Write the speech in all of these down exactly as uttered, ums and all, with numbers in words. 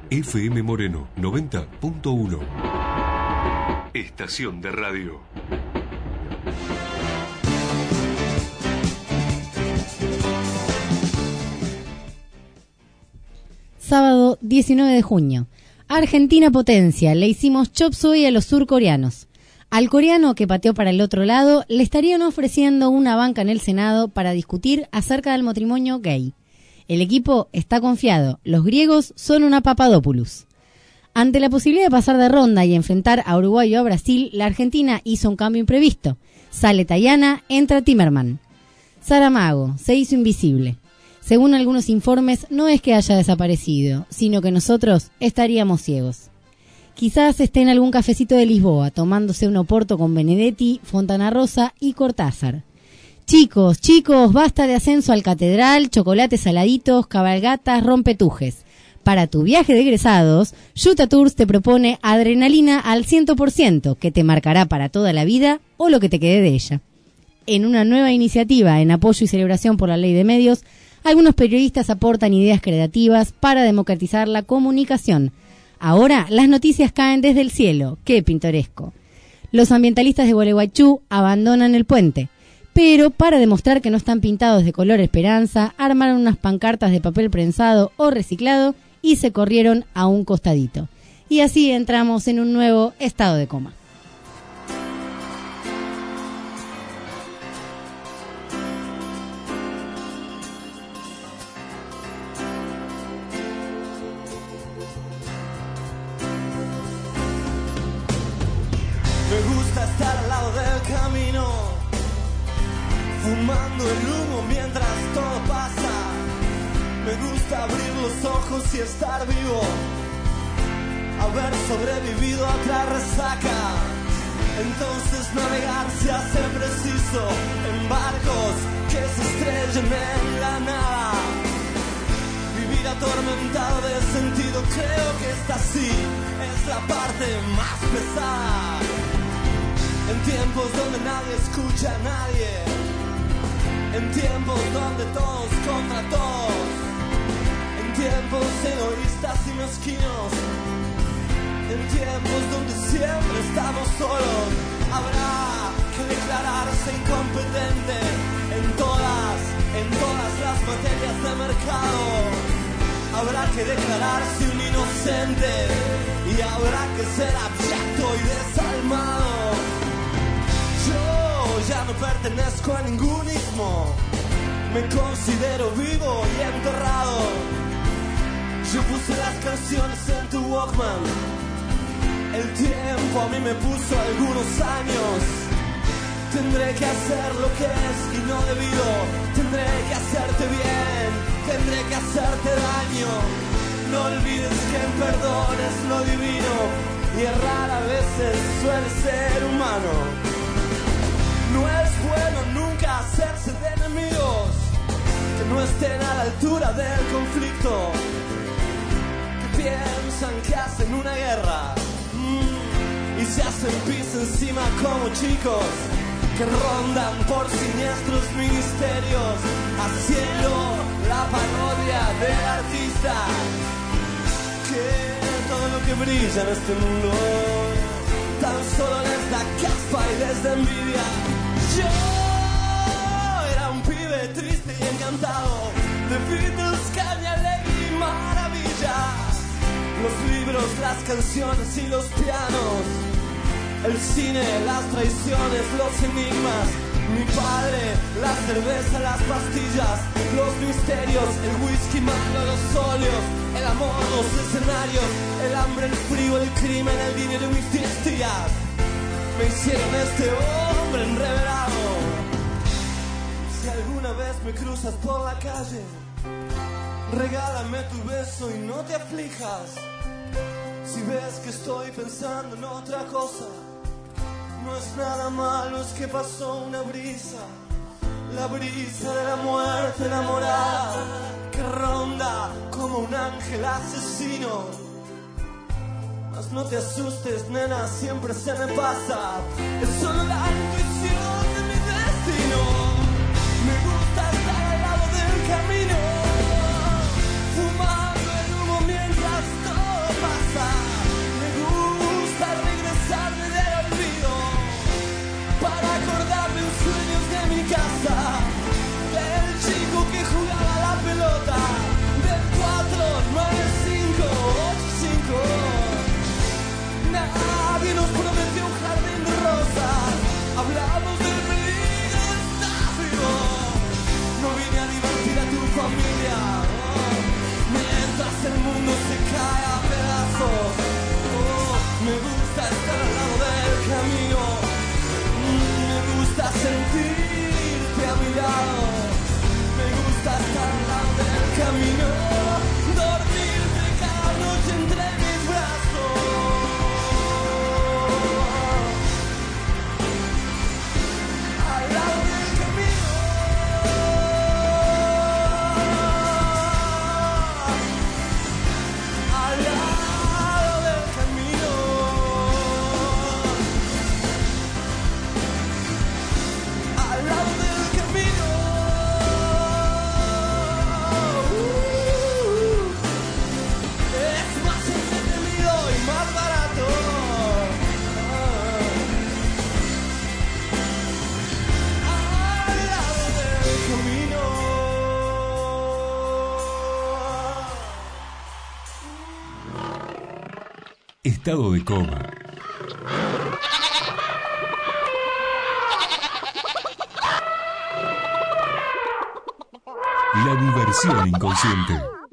F M Moreno noventa punto uno. Estación de radio. Sábado diecinueve de junio. Argentina potencia, le hicimos chop suey a los surcoreanos. Al coreano que pateó para el otro lado le estarían ofreciendo una banca en el Senado para discutir acerca del matrimonio gay. El equipo está confiado, los griegos son una Papadopoulos. Ante la posibilidad de pasar de ronda y enfrentar a Uruguay o a Brasil, la Argentina hizo un cambio imprevisto. Sale Tayana, entra Timerman. Saramago se hizo invisible. Según algunos informes, no es que haya desaparecido, sino que nosotros estaríamos ciegos. Quizás esté en algún cafecito de Lisboa, tomándose un oporto con Benedetti, Fontana Rosa y Cortázar. Chicos, chicos, basta de ascenso al catedral, chocolates saladitos, cabalgatas, rompetujes. Para tu viaje de egresados, Yuta Tours te propone adrenalina al cien por ciento, que te marcará para toda la vida o lo que te quede de ella. En una nueva iniciativa en apoyo y celebración por la ley de medios, algunos periodistas aportan ideas creativas para democratizar la comunicación. Ahora las noticias caen desde el cielo. ¡Qué pintoresco! Los ambientalistas de Gualeguaychú abandonan el puente, pero para demostrar que no están pintados de color esperanza, armaron unas pancartas de papel prensado o reciclado y se corrieron a un costadito. Y así entramos en un nuevo estado de coma. Me gusta estar al lado del camino, fumando el humo mientras todo pasa. Me gusta abrir los ojos y estar vivo, haber sobrevivido a otra resaca. Entonces navegar se hace preciso en barcos que se estrellen en la nada. Vivir atormentado de sentido, creo que esta sí es la parte más pesada. En tiempos donde nadie escucha a nadie, en tiempos donde todos contra todos, en tiempos egoístas y mezquinos, en tiempos donde siempre estamos solos, habrá que declararse incompetente en todas, en todas las materias de mercado. Habrá que declararse un inocente y habrá que ser abyecto y desalmado. Yo ya no pertenezco a ningún ismo, me considero vivo y enterrado. Yo puse las canciones en tu Walkman, el tiempo a mí me puso algunos años. Tendré que hacer lo que es y no debido, tendré que hacerte bien, tendré que hacerte daño. No olvides que el perdón es lo divino y errar a veces suele ser humano. No es bueno nunca hacerse de enemigos que no estén a la altura del conflicto, que piensan que hacen una guerra mmm, y se hacen pis encima como chicos que rondan por siniestros ministerios haciendo la parodia del artista. Que todo lo que brilla en este mundo tan solo les da caspa y les da envidia. Yo era un pibe triste y encantado de Beatles, caña, alegría y maravilla. Los libros, las canciones y los pianos, el cine, las traiciones, los enigmas, mi padre, la cerveza, las pastillas, los misterios, el whisky malo, los óleos, el amor, los escenarios, el hambre, el frío, el crimen, el dinero y mis diez tías me hicieron este hombre enreverado. Si alguna vez me cruzas por la calle, regálame tu beso y no te aflijas. Si ves que estoy pensando en otra cosa, no es nada malo, es que pasó una brisa, la brisa de la muerte enamorada, que ronda como un ángel asesino. Mas no te asustes, nena, siempre se me pasa, es solo la intuición de mi destino. Me gusta estar al lado del camino, fumando el humo mientras todo Estado de coma. La diversión inconsciente.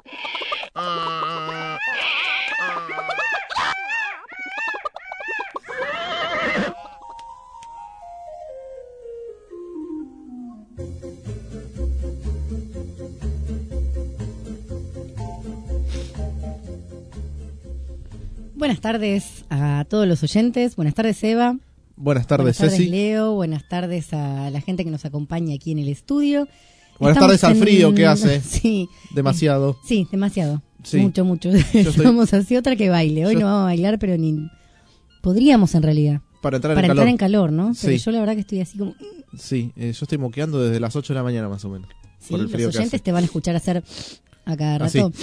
Buenas tardes a todos los oyentes. Buenas tardes, Eva. Buenas tardes, Buenas tardes, Ceci. Leo. Buenas tardes a la gente que nos acompaña aquí en el estudio. Buenas Estamos tardes al en- frío que hace. Sí. Demasiado. Sí, demasiado. Sí. Mucho, mucho. estoy- Estamos así otra que baile. Hoy Yo- no vamos a bailar, pero ni... Podríamos en realidad. Para entrar Para en entrar calor. en calor, ¿no? Pero Sí. yo la verdad que estoy así como... Sí, eh, yo estoy moqueando desde las ocho de la mañana más o menos. Sí, por el los frío que oyentes hace. te van a escuchar hacer a cada Así. rato.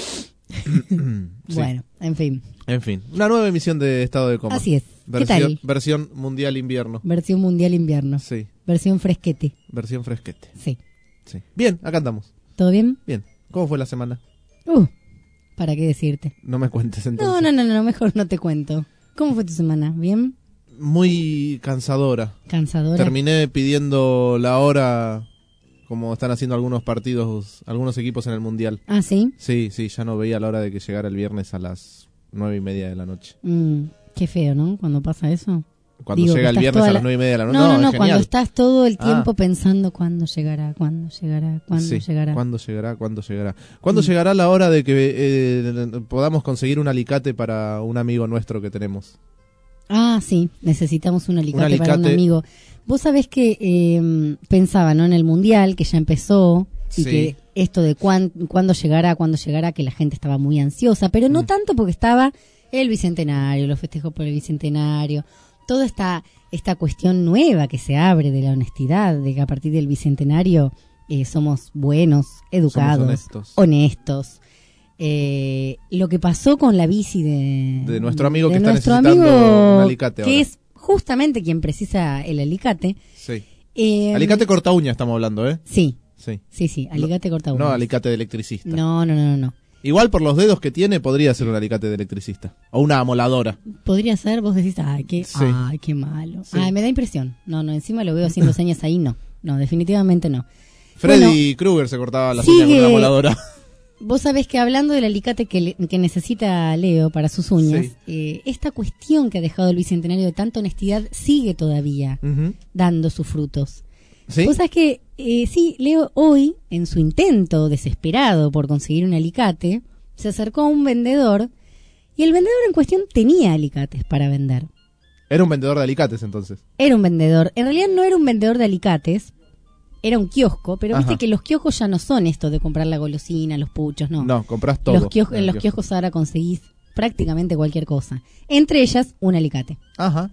Sí. Bueno, en fin. En fin, una nueva emisión de Estado de Coma. Así es. ¿Qué Versión, tal? versión mundial invierno. Versión mundial invierno. Sí, Versión fresquete. versión fresquete. Sí. Sí. Bien, acá andamos. ¿Todo bien? Bien. ¿Cómo fue la semana? Uh, ¿para qué decirte? No me cuentes entonces. No, no, no, no, mejor no te cuento. ¿Cómo fue tu semana? ¿Bien? Muy cansadora. ¿Cansadora? Terminé pidiendo la hora como están haciendo algunos partidos, algunos equipos en el Mundial. Ah, ¿sí? Sí, sí, ya no veía la hora de que llegara el viernes a las nueve y media de la noche. Mm, qué feo, ¿no? Cuando pasa eso. Cuando Digo, que llega el estás viernes toda a la- las nueve y media de la noche. No, no, es no, genial. cuando estás todo el tiempo Ah. pensando cuándo llegará, cuándo llegará, cuándo Sí, llegará. ¿Cuándo llegará? ¿Cuándo llegará? ¿Cuándo Mm. llegará la hora de que eh, podamos conseguir un alicate para un amigo nuestro que tenemos? Ah, sí, necesitamos un alicate, Un para un alicate. amigo. Vos sabés que eh, pensaba, ¿no? En el Mundial, que ya empezó, y Sí. que esto de cuán, cuándo llegará, cuándo llegará, que la gente estaba muy ansiosa, pero no Mm. tanto porque estaba el Bicentenario, los festejos por el Bicentenario, toda esta, esta cuestión nueva que se abre de la honestidad, de que a partir del Bicentenario eh, somos buenos, educados, honestos. honestos. Eh, lo que pasó con la bici de, De nuestro amigo que de está nuestro necesitando amigo, un alicate que ahora. es justamente quien precisa el alicate. Sí. Eh, Alicate corta uña estamos hablando, ¿eh? Sí, Sí. sí, sí, alicate corta No, uñas. alicate de electricista. No, no, no, no, no. Igual por los dedos que tiene podría ser un alicate de electricista. O una amoladora. Podría ser, vos decís, ay, qué, Sí. ay, qué malo. Sí. Ay, me da impresión. No, no, encima lo veo haciendo señas ahí, no. No, definitivamente no. Freddy Krueger se cortaba las sigue- uñas con una amoladora. Vos sabés que hablando del alicate que, le- que necesita Leo para sus uñas, Sí. eh, esta cuestión que ha dejado el Bicentenario de tanta honestidad sigue todavía Ujú. dando sus frutos. ¿Sí? Vos sabés que, eh, sí, Leo hoy, en su intento desesperado por conseguir un alicate, se acercó a un vendedor y el vendedor en cuestión tenía alicates para vender. Era un vendedor de alicates entonces. Era un vendedor, en realidad no era un vendedor de alicates, era un kiosco, pero viste Ajá. que los kioscos ya no son esto de comprar la golosina, los puchos, no. No, compras todo. Los kios- en en el los kiosco. kioscos ahora conseguís prácticamente cualquier cosa. Entre ellas, un alicate. Ajá.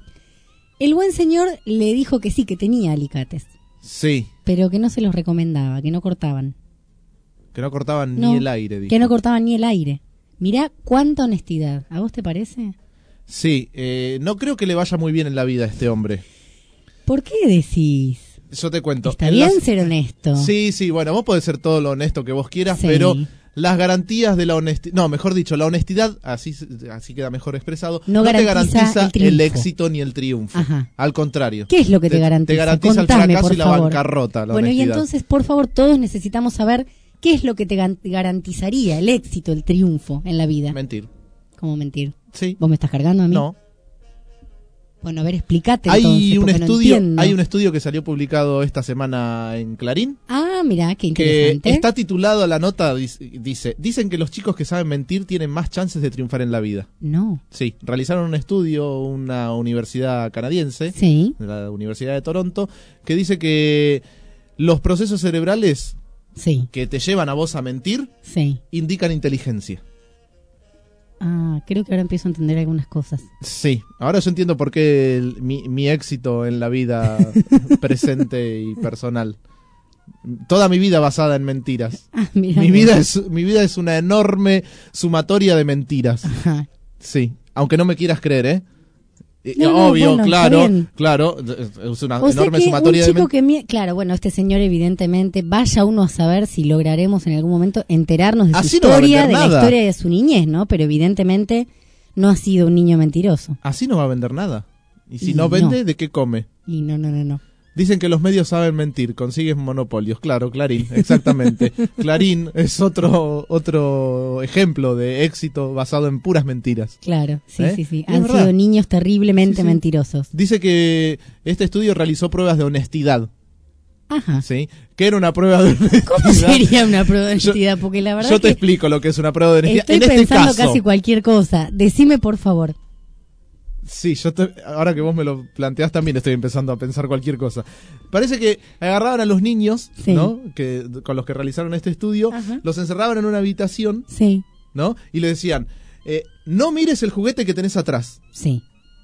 El buen señor le dijo que sí, que tenía alicates, Sí. pero que no se los recomendaba, que no cortaban. Que no cortaban No, ni el aire, dijo. Que no cortaban ni el aire. Mirá cuánta honestidad. ¿A vos te parece? Sí, eh, no creo que le vaya muy bien en la vida a este hombre. ¿Por qué decís? Yo te cuento. Está en bien las- ser honesto. Sí, sí, bueno, vos podés ser todo lo honesto que vos quieras, Sí. pero las garantías de la honestidad, no, mejor dicho, la honestidad, así así queda mejor expresado, No no, te garantiza garantiza el el, triunfo. éxito ni el triunfo. Ajá. Al contrario. ¿Qué es lo que te, garantiza? Te garantiza Contame, el fracaso por y la favor. bancarrota, la Bueno, y honestidad. entonces, por favor, todos necesitamos saber qué es lo que te gan- garantizaría el éxito, el triunfo en la vida. Mentir. ¿Cómo mentir? Sí. ¿Vos me estás cargando a mí? No. Bueno, a ver, explícate Hay entonces, un porque no estudio, entiendo. hay un estudio que salió publicado esta semana en Clarín. Ah, mira, qué Que interesante. está titulado, la nota dice, dice, dicen que los chicos que saben mentir tienen más chances de triunfar en la vida. No. Sí, realizaron un estudio, una universidad canadiense, Sí, de la Universidad de Toronto, que dice que los procesos cerebrales sí, que te llevan a vos a mentir sí. indican inteligencia. Ah, creo que ahora empiezo a entender algunas cosas. Sí, ahora yo entiendo por qué el- mi, mi éxito en la vida presente y personal. Toda mi vida basada en mentiras. Ah, mira. Mi vida es mi vida es una enorme sumatoria de mentiras. Ajá. Sí, aunque no me quieras creer, ¿eh? Eh, No, no, Obvio, bueno, está claro, bien. claro, es una O sea enorme que sumatoria un de chico mentiras. que mi- claro, bueno, este señor evidentemente, vaya uno a saber si lograremos en algún momento enterarnos de su Así no va a historia, vender de la nada. historia de su niñez, ¿no? Pero evidentemente no ha sido un niño mentiroso. Así no va a vender nada. Y si Y no vende, no. ¿de qué come? Y no, no, no, no. Dicen que los medios saben mentir, consigues monopolios. Claro, Clarín, exactamente. Clarín es otro otro ejemplo de éxito basado en puras mentiras. Claro, sí, ¿Eh? sí, sí. Y es Han verdad. sido niños terriblemente Sí, sí. mentirosos. Dice que este estudio realizó pruebas de honestidad, Ajá. ¿sí? ¿Qué era una prueba de honestidad? ¿Cómo sería una prueba de Yo- honestidad? Porque la verdad Yo te que explico lo que es una prueba de honestidad. estoy en este pensando caso, casi cualquier cosa. Decime, por favor. sí, yo te- ahora que vos me lo planteás también estoy empezando a pensar cualquier cosa. Parece que agarraban a los niños, Sí. ¿no? Que con los que realizaron este estudio, Ajá. los encerraban en una habitación, Sí, ¿no? Y le decían, eh, no mires el juguete que tenés atrás. sí.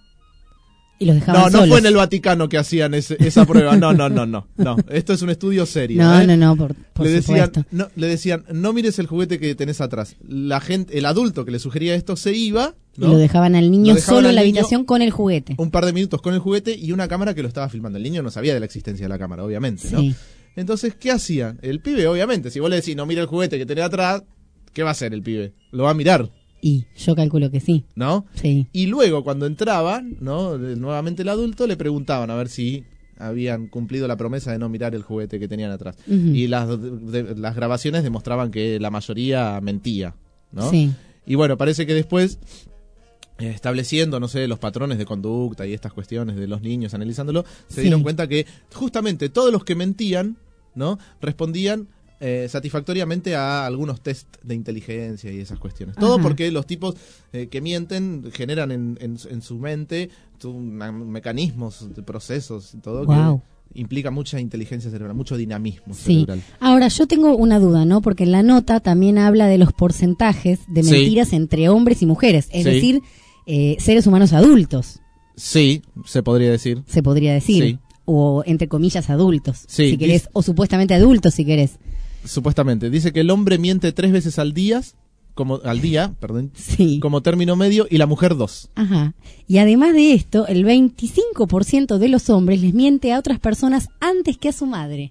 Y los dejaban No, no solos. fue en el Vaticano que hacían ese- esa prueba. No, no, no, no, no. Esto es un estudio serio. No, ¿eh? no, no, por, por le decían, supuesto. no, le decían, no mires el juguete que tenés atrás. La gente, el adulto que le sugería esto se iba, ¿no? Y lo dejaban al niño Lo dejaban solo al en la niño- habitación con el juguete. un par de minutos con el juguete y una cámara que lo estaba filmando. El niño no sabía de la existencia de la cámara, obviamente, ¿no? Sí. Entonces, ¿qué hacían? El pibe, obviamente, si vos le decís, no mira el juguete que tenés atrás, ¿qué va a hacer el pibe? Lo va a mirar, Y yo calculo que sí. ¿no? Sí. Y luego, cuando entraban, ¿no? De- nuevamente el adulto, le preguntaban a ver si habían cumplido la promesa de no mirar el juguete que tenían atrás. Ujú. Y las, de- las grabaciones demostraban que la mayoría mentía, ¿no? Sí. Y bueno, parece que después, eh, estableciendo, no sé, los patrones de conducta y estas cuestiones de los niños, analizándolo, se Sí. dieron cuenta que justamente todos los que mentían, ¿no? Respondían eh, satisfactoriamente a algunos test de inteligencia y esas cuestiones. Todo Ajá. porque los tipos eh, que mienten generan en, en, en su mente tu- una- mecanismos, de procesos y todo Guau. que implica mucha inteligencia cerebral, mucho dinamismo Sí. cerebral. Ahora, yo tengo una duda, ¿no? Porque en la nota también habla de los porcentajes de Sí. mentiras entre hombres y mujeres. Es Sí. decir, eh, seres humanos adultos, Sí, se podría decir. se podría decir. Sí. O entre comillas adultos, Sí, si querés. dis- O supuestamente adultos, si querés. Supuestamente. Dice que el hombre miente tres veces al día, como, al día, perdón, Sí. como término medio, y la mujer dos. Ajá. Y además de esto, el veinticinco por ciento de los hombres les miente a otras personas antes que a su madre.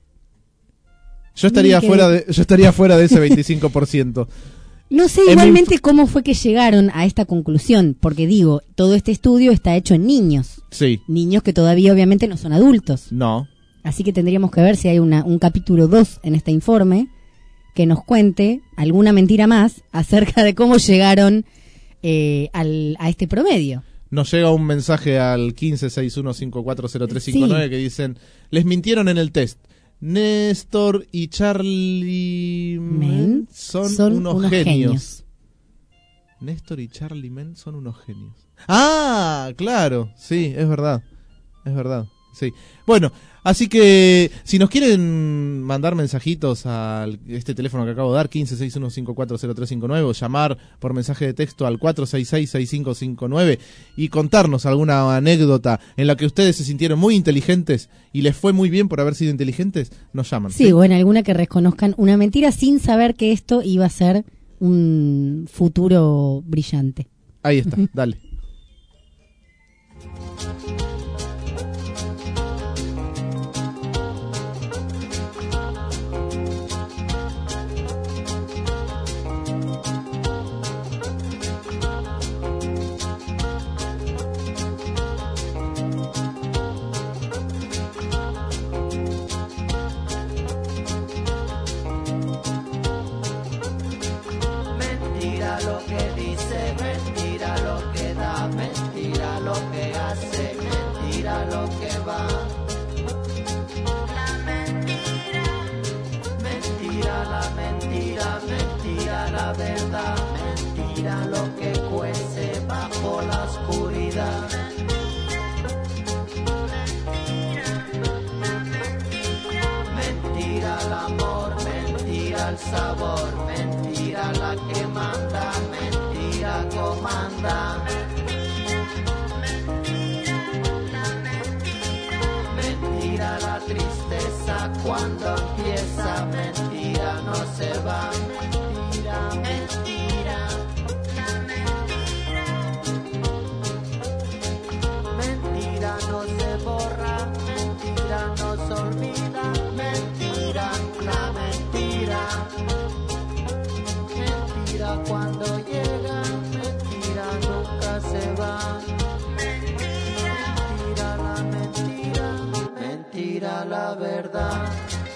Yo estaría Miren que- fuera de, yo estaría fuera de ese veinticinco por ciento. No sé En mi igualmente cómo fue que llegaron a esta conclusión, porque digo, todo este estudio está hecho en niños, Sí. niños que todavía obviamente no son adultos. No. Así que tendríamos que ver si hay una, un capítulo dos en este informe que nos cuente alguna mentira más acerca de cómo llegaron eh, al, a este promedio. Nos llega un mensaje al quince seis uno cinco cuatro cero tres cinco nueve Sí. que dicen, les mintieron en el test. Néstor y Charlie Men son, unos, genios. Néstor y Charlie Men son unos genios. Ah, claro, sí, es verdad. Es verdad, sí. Bueno, así que si nos quieren mandar mensajitos a este teléfono que acabo de dar, quince seis uno cinco cuatro cero tres cinco nueve, o llamar por mensaje de texto al cuatro seis seis seis cinco cinco nueve y contarnos alguna anécdota en la que ustedes se sintieron muy inteligentes y les fue muy bien por haber sido inteligentes, nos llaman. Sí, o en alguna que reconozcan una mentira sin saber que esto iba a ser un futuro brillante. Ahí está, dale. Mentira lo que dice, mentira lo que da, mentira lo que hace, mentira lo que va. La mentira, mentira la mentira, mentira la verdad, mentira lo que cuece bajo la oscuridad. Mentira el amor, mentira el sabor, mentira la que manda, mentira comanda. Mentira la tristeza cuando empieza, mentira no se va, mentira, mentira. Mentira no se borra, mentira no se olvida, mentira, la mentira. Mentira cuando llega, mentira no la verdad.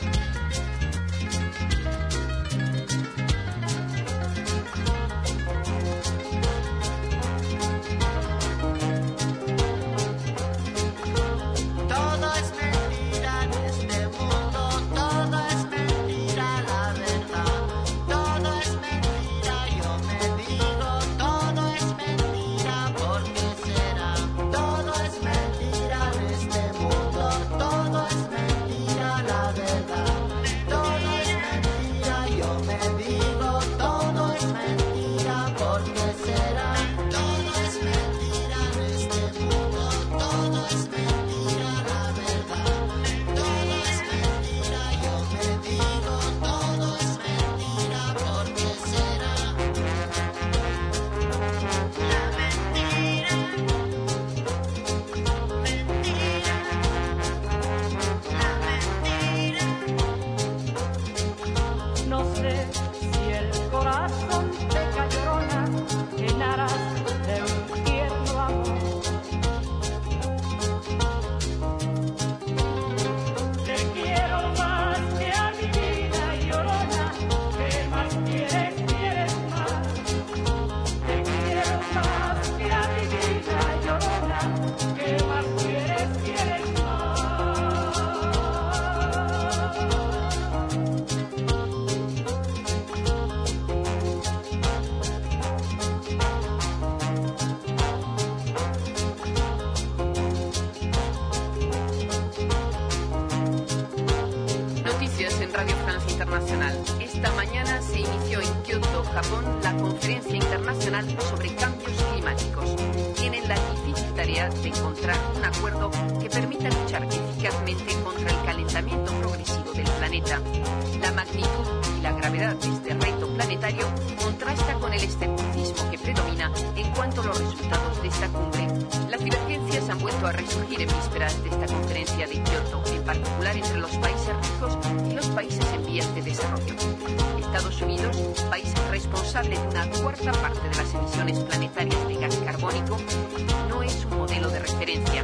Esta mañana se inició en Kioto, Japón, la conferencia internacional sobre cambios climáticos. Tienen la difícil tarea de encontrar un acuerdo que permita luchar eficazmente contra el calentamiento progresivo del planeta. La magnitud y la gravedad de este reto planetario contrasta con el escepticismo que predomina en cuanto a los resultados de esta cumbre. Las divergencias han vuelto a resurgir en vísperas de esta conferencia de Kioto, en particular entre los países ricos y los países en vías de desarrollo. Estados Unidos, país responsable de una cuarta parte de las emisiones planetarias de gas carbónico, no es un modelo de referencia.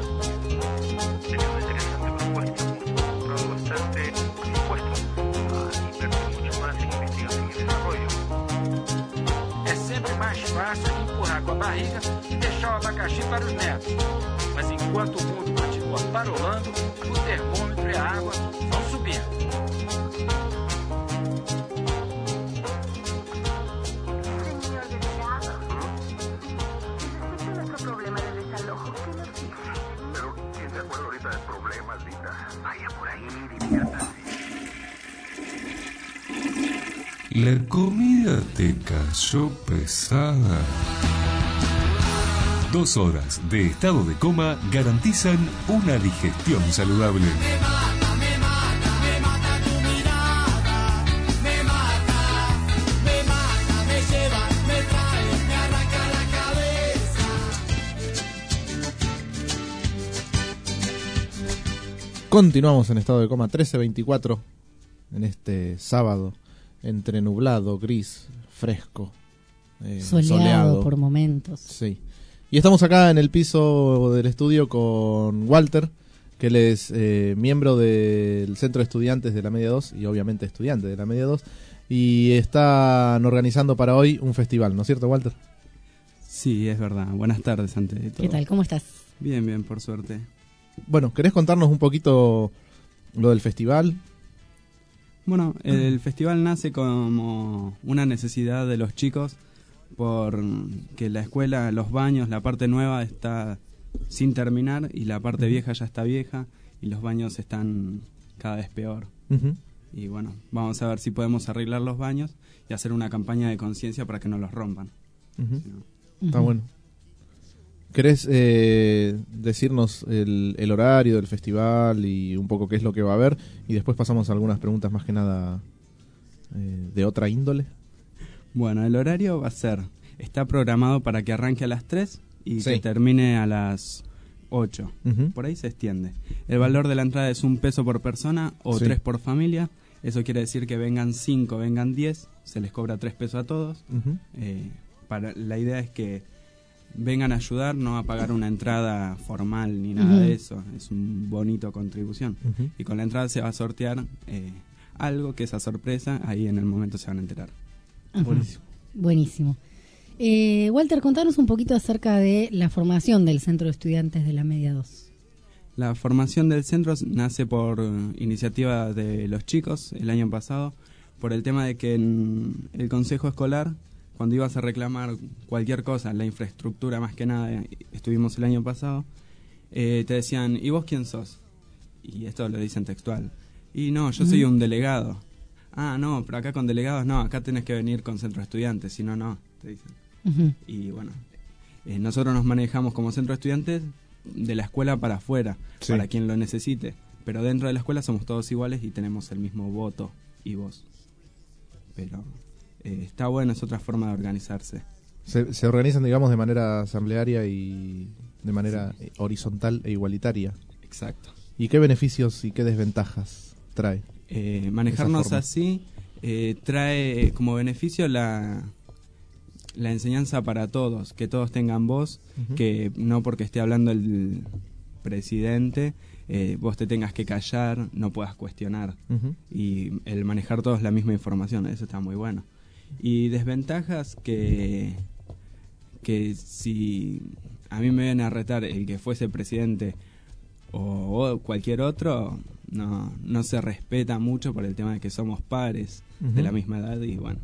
Sería una interesante propuesta, pero bastante dispuesto a invertir mucho más en investigación y desarrollo. É sempre mais fácil empurrar com a barriga e deixar o abacaxi para os netos. Mas enquanto o mundo continua parolando, o termômetro e a água vão subindo. La comida te cayó pesada. Dos horas de estado de coma garantizan una digestión saludable. Me mata, me mata, me mata tu mirada. Me mata, me mata, me lleva, me trae, me arranca la cabeza. Continuamos en estado de coma trece veinticuatro en este sábado. Entre nublado, gris, fresco, eh, soleado, soleado por momentos. Sí. Y estamos acá en el piso del estudio con Walter, que él es eh, miembro del Centro de Estudiantes de la Media dos y obviamente estudiante de la Media dos. Y están organizando para hoy un festival, ¿no es cierto, Walter? Sí, es verdad. Buenas tardes, ante todo. ¿Qué tal? ¿Cómo estás? Bien, bien, por suerte. Bueno, ¿querés contarnos un poquito lo del festival? Bueno, el festival nace como una necesidad de los chicos por que la escuela, los baños, la parte nueva está sin terminar y la parte vieja ya está vieja y los baños están cada vez peor. Uh-huh. Y bueno, vamos a ver si podemos arreglar los baños y hacer una campaña de conciencia para que no los rompan. Uh-huh. Si no... Está uh-huh. bueno. ¿Querés eh, decirnos el, el horario del festival y un poco qué es lo que va a haber? Y después pasamos a algunas preguntas más que nada eh, de otra índole. Bueno, el horario va a ser, está programado para que arranque a las tres y sí. que termine a las ocho. Uh-huh. Por ahí se extiende. El valor de la entrada es un peso por persona o sí. tres por familia. Eso quiere decir que vengan cinco, vengan diez, se les cobra tres pesos a todos. Uh-huh. Eh, para, la idea es que vengan a ayudar, no a pagar una entrada formal ni nada uh-huh. de eso, es un bonito contribución. Uh-huh. Y con la entrada se va a sortear eh, algo que esa sorpresa, ahí en el momento se van a enterar. Uh-huh. Buenísimo. Buenísimo. Eh, Walter, contanos un poquito acerca de la formación del Centro de Estudiantes de la Media dos. La formación del centro nace por iniciativa de los chicos el año pasado, por el tema de que en el consejo escolar, cuando ibas a reclamar cualquier cosa, la infraestructura más que nada, estuvimos el año pasado, eh, te decían, ¿y vos quién sos? Y esto lo dicen textual. Y no, yo uh-huh. soy un delegado. Ah, no, pero acá con delegados no, acá tenés que venir con centro de estudiantes, si no, no, te dicen. Uh-huh. Y bueno, eh, nosotros nos manejamos como centro de estudiantes de la escuela para afuera, sí. para quien lo necesite, pero dentro de la escuela somos todos iguales y tenemos el mismo voto y voz. Pero eh, está bueno, es otra forma de organizarse. Se, se organizan, digamos, de manera asamblearia y de manera sí. horizontal e igualitaria. Exacto. ¿Y qué beneficios y qué desventajas trae? Eh, manejarnos así eh, trae como beneficio la... la enseñanza para todos, que todos tengan voz, uh-huh. que no porque esté hablando el presidente, eh, vos te tengas que callar, no puedas cuestionar. Uh-huh. Y el manejar todos la misma información, eso está muy bueno. Y desventajas que, que si a mí me viene a retar el que fuese presidente o, o cualquier otro, no, no se respeta mucho por el tema de que somos pares uh-huh. de la misma edad y bueno,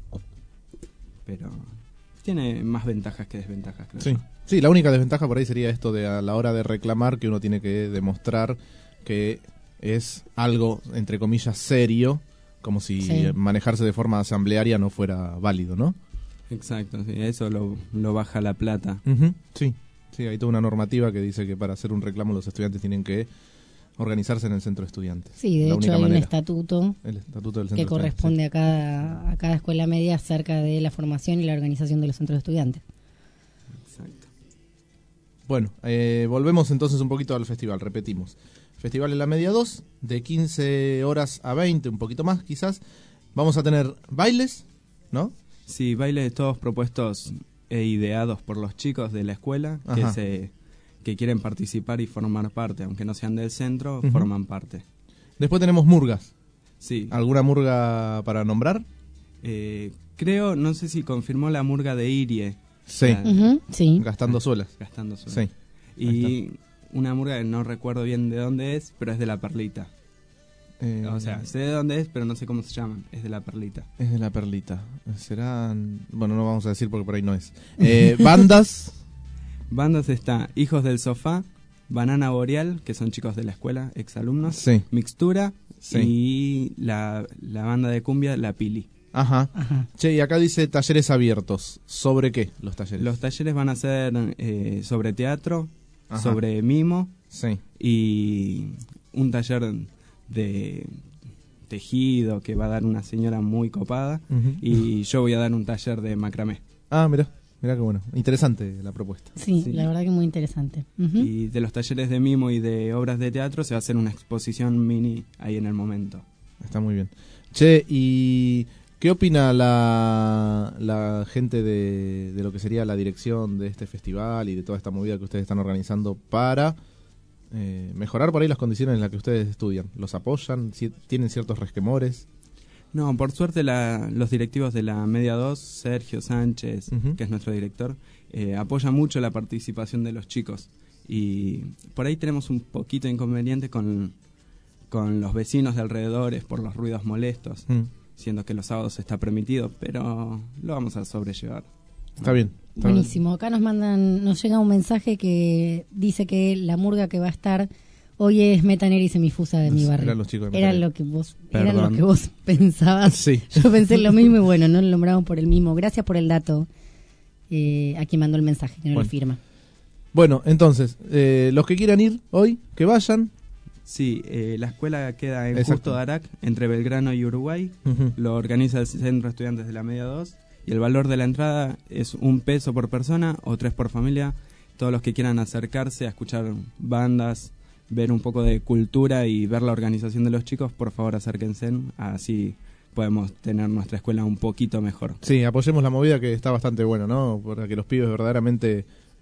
pero... tiene más ventajas que desventajas, creo. Sí. sí, la única desventaja por ahí sería esto de a la hora de reclamar que uno tiene que demostrar que es algo, entre comillas, serio, como si sí. manejarse de forma asamblearia no fuera válido, ¿no? Exacto, sí, eso lo, lo baja la plata. Uh-huh. Sí, sí, hay toda una normativa que dice que para hacer un reclamo los estudiantes tienen que organizarse en el centro de estudiantes. Sí, de la hecho hay manera. un estatuto, el estatuto del centro que corresponde sí. a cada a cada escuela media acerca de la formación y la organización de los centros de estudiantes. Exacto. Bueno, eh, volvemos entonces un poquito al festival, repetimos. Festival en la Media dos, de quince horas a veinte, un poquito más quizás. Vamos a tener bailes, ¿no? Sí, bailes todos propuestos e ideados por los chicos de la escuela, Ajá. que se... que quieren participar y formar parte, aunque no sean del centro, uh-huh. forman parte. Después tenemos murgas. Sí. ¿Alguna murga para nombrar? Eh, creo, no sé si confirmó la murga de Irie. Sí. La, uh-huh. sí. Gastando suelas. Gastando suelas. Sí. Y una murga que no recuerdo bien de dónde es, pero es de la Perlita. Eh, o sea, sé de dónde es, pero no sé cómo se llaman. Es de la Perlita. Es de la Perlita. Serán... Bueno, no vamos a decir porque por ahí no es. Eh, bandas... Bandas está Hijos del Sofá, Banana Boreal, que son chicos de la escuela, exalumnos, sí. Mixtura sí. y la, la banda de cumbia, La Pili. Ajá. Ajá. Che, y acá dice talleres abiertos. ¿Sobre qué los talleres? Los talleres van a ser eh, sobre teatro, Ajá. sobre mimo sí. y un taller de tejido que va a dar una señora muy copada uh-huh. y yo voy a dar un taller de macramé. Ah, mira. Mirá que bueno, interesante la propuesta. Sí, sí. La verdad que muy interesante. Uh-huh. Y de los talleres de mimo y de obras de teatro se va a hacer una exposición mini ahí en el momento. Está muy bien. Che, ¿y qué opina la, la gente de, de lo que sería la dirección de este festival y de toda esta movida que ustedes están organizando para eh, mejorar por ahí las condiciones en las que ustedes estudian? ¿Los apoyan? ¿Tienen ciertos resquemores? No, por suerte la, los directivos de la Media dos, Sergio Sánchez, uh-huh. que es nuestro director, eh, apoya mucho la participación de los chicos. Y por ahí tenemos un poquito de inconveniente con, con los vecinos de alrededores por los ruidos molestos, uh-huh. siendo que los sábados está permitido, pero lo vamos a sobrellevar. Está bien. Está Buenísimo. bien. Acá nos mandan, nos llega un mensaje que dice que la murga que va a estar... Hoy es Metanera y Semifusa de mi barrio. Eran los chicos de Eran lo que vos, eran lo que vos pensabas. Sí. Yo pensé lo mismo y bueno, no lo nombramos por el mismo. Gracias por el dato eh, a quien mandó el mensaje, que no bueno. lo firma. Bueno, entonces, eh, los que quieran ir hoy, que vayan. Sí, eh, la escuela queda en Exacto. Justo de Arac, entre Belgrano y Uruguay. Uh-huh. Lo organiza el Centro de Estudiantes de la Media dos. Y el valor de la entrada es un peso por persona o tres por familia. Todos los que quieran acercarse a escuchar bandas, ver un poco de cultura y ver la organización de los chicos, por favor acérquense, así podemos tener nuestra escuela un poquito mejor. Sí, apoyemos la movida que está bastante bueno, ¿no? Para que los pibes verdaderamente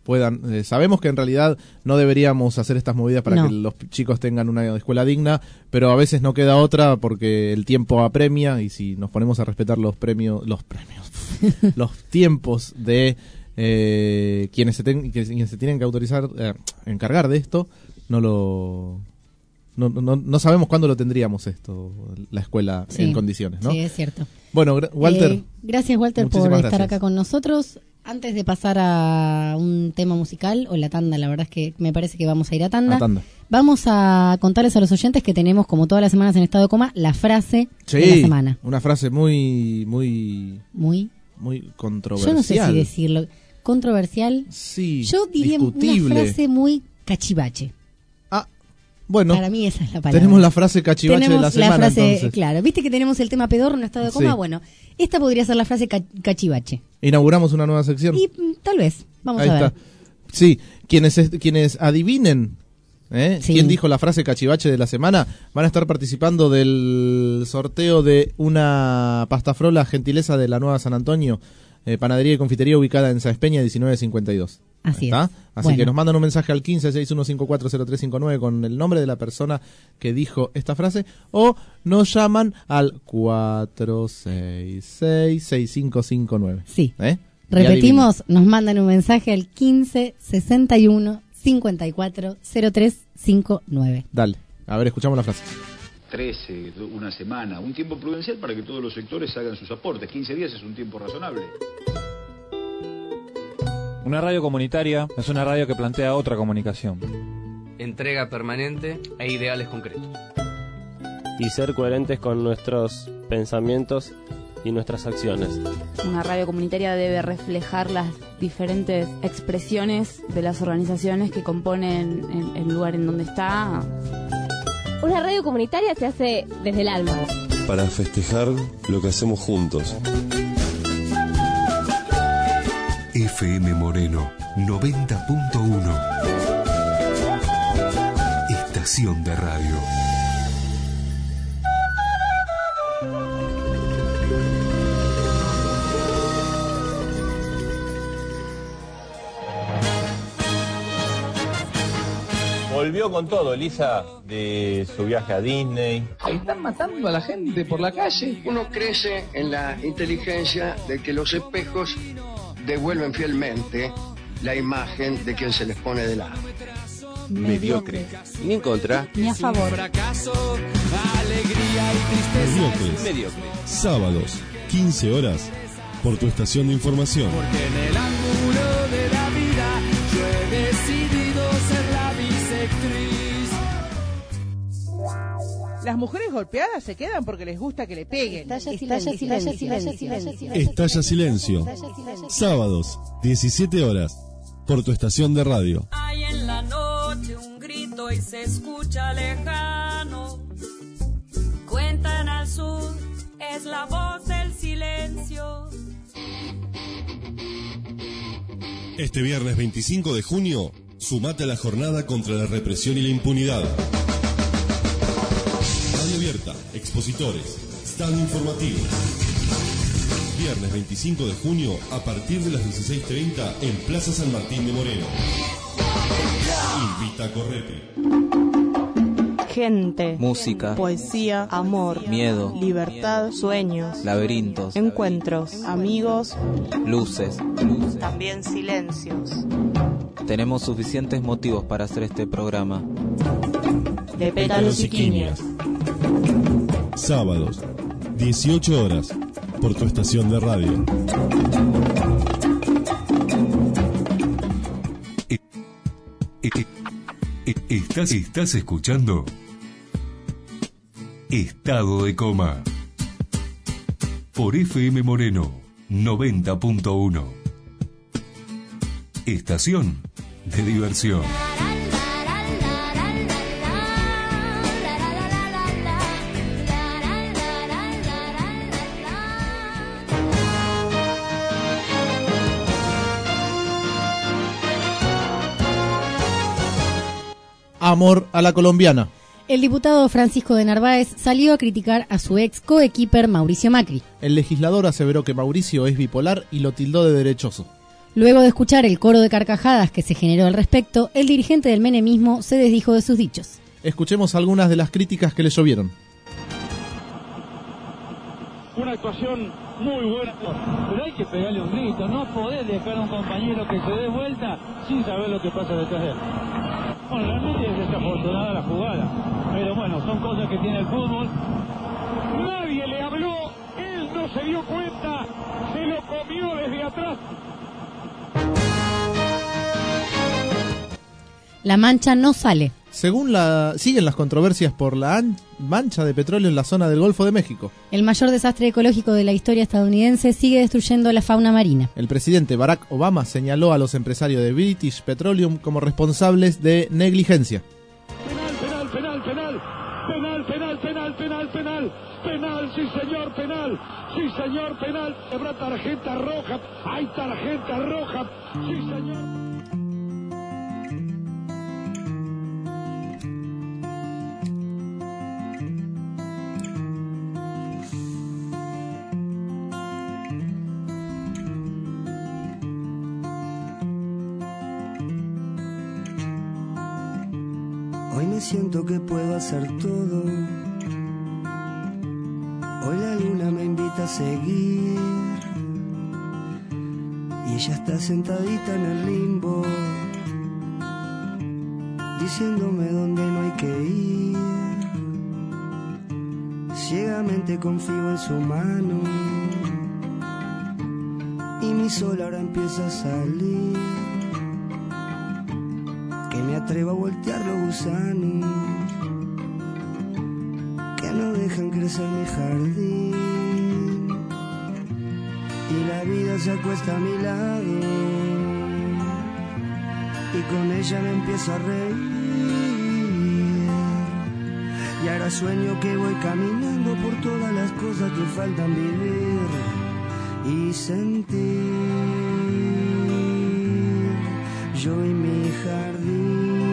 puedan... Eh, sabemos que en realidad no deberíamos hacer estas movidas para no. que los chicos tengan una escuela digna, pero a veces no queda otra porque el tiempo apremia, y si nos ponemos a respetar los premios, los premios, los tiempos de eh, quienes, se ten, quienes se tienen que autorizar, eh, encargar de esto, no lo... No, no, no sabemos cuándo lo tendríamos esto, la escuela sí, en condiciones, ¿no? Sí, es cierto. Bueno, Walter. Eh, gracias, Walter, por gracias. estar acá con nosotros. Antes de pasar a un tema musical, o la tanda, la verdad es que me parece que vamos a ir a tanda. A tanda. Vamos a contarles a los oyentes que tenemos, como todas las semanas en Estado de Coma, la frase sí, de la semana. Una frase muy, muy... Muy... Muy controversial. Yo no sé si decirlo. Controversial. Sí, Yo diría discutible. una frase muy cachivache. Bueno, para mí esa es la palabra. Tenemos la frase cachivache tenemos de la semana, la frase, entonces. Claro, viste que tenemos el tema pedorro en Estado de Coma. Sí. Bueno, esta podría ser la frase ca- cachivache. Inauguramos una nueva sección. Y mm, tal vez, vamos Ahí a ver. está. Sí, quienes, est- quienes adivinen ¿eh? Sí. quién dijo la frase cachivache de la semana, van a estar participando del sorteo de una pastafrola gentileza de la Nueva San Antonio, eh, panadería y confitería ubicada en Sáenz Peña diecinueve cincuenta y dos. Así ¿Está? es. Así Bueno. que nos mandan un mensaje al quince seis uno cinco cuatro cero tres cinco nueve con el nombre de la persona que dijo esta frase, o nos llaman al cuatro seis seis seis cinco cinco nueve. Sí. ¿Eh? Repetimos, nos mandan un mensaje al quince sesenta y uno cincuenta y cuatro cero tres cinco nueve. Dale, a ver, escuchamos la frase. trece, una semana, un tiempo prudencial para que todos los sectores hagan sus aportes. quince días es un tiempo razonable. Una radio comunitaria es una radio que plantea otra comunicación. Entrega permanente e ideales concretos. Y ser coherentes con nuestros pensamientos y nuestras acciones. Una radio comunitaria debe reflejar las diferentes expresiones de las organizaciones que componen el, el lugar en donde está. Una radio comunitaria se hace desde el alma. Para festejar lo que hacemos juntos. F M Moreno noventa punto uno. Estación de radio. Volvió con todo, Elisa, de su viaje a Disney. Ahí están matando a la gente por la calle. Uno crece en la inteligencia de que los espejos devuelven fielmente la imagen de quien se les pone de lado. Mediocre. Ni en contra. Ni a favor. Mediocres. Mediocre. Sábados, quince horas, por tu estación de información. Porque en el ángulo de la vida yo he decidido ser la bisectriz. Las mujeres golpeadas se quedan porque les gusta que le peguen. Estalla silencio, estalla silencio, estalla silencio. Estalla Silencio. Sábados, diecisiete horas, por tu estación de radio. Hay en la noche un grito y se escucha lejano. Cuentan al sur, es la voz del silencio. Este viernes veinticinco de junio, sumate a la jornada contra la represión y la impunidad. Radio abierta, expositores, stand informativo. Viernes veinticinco de junio a partir de las dieciséis treinta en Plaza San Martín de Moreno. Invita a Correte. Gente, música, poesía, amor, miedo, libertad, sueños, laberintos, encuentros, amigos, luces, luces, también silencios. Tenemos suficientes motivos para hacer este programa. De pétalos y quimios. Sábados, dieciocho horas, por tu estación de radio. Estás, estás escuchando Estado de Coma por F M Moreno noventa punto uno. Estación de diversión. Amor a la colombiana. El diputado Francisco de Narváez salió a criticar a su ex coequiper Mauricio Macri. El legislador aseveró que Mauricio es bipolar y lo tildó de derechoso. Luego de escuchar el coro de carcajadas que se generó al respecto, el dirigente del menemismo se desdijo de sus dichos. Escuchemos algunas de las críticas que le llovieron. Una actuación muy buena, pero hay que pegarle un grito, no podés dejar a un compañero que se dé vuelta sin saber lo que pasa detrás de él. Bueno, realmente es desafortunada la jugada, pero bueno, son cosas que tiene el fútbol. Nadie le habló, él no se dio cuenta, se lo comió desde atrás. La mancha no sale. Según la siguen las controversias por la mancha de petróleo en la zona del Golfo de México. El mayor desastre ecológico de la historia estadounidense sigue destruyendo la fauna marina. El presidente Barack Obama señaló a los empresarios de British Petroleum como responsables de negligencia. Penal, penal, penal, penal, penal, penal, penal, penal, penal, sí señor, penal, sí señor, penal, habrá tarjeta roja, hay tarjeta roja, sí señor. Hoy me siento que puedo hacer todo. Hoy la luna me invita a seguir. Y ella está sentadita en el limbo, diciéndome dónde no hay que ir. Ciegamente confío en su mano y mi sol ahora empieza a salir. Que me atrevo a voltear los gusanos que no dejan crecer mi jardín. Y la vida se acuesta a mi lado y con ella me empiezo a reír. Y ahora sueño que voy caminando por todas las cosas que faltan vivir y sentir. Yo y mi jardín.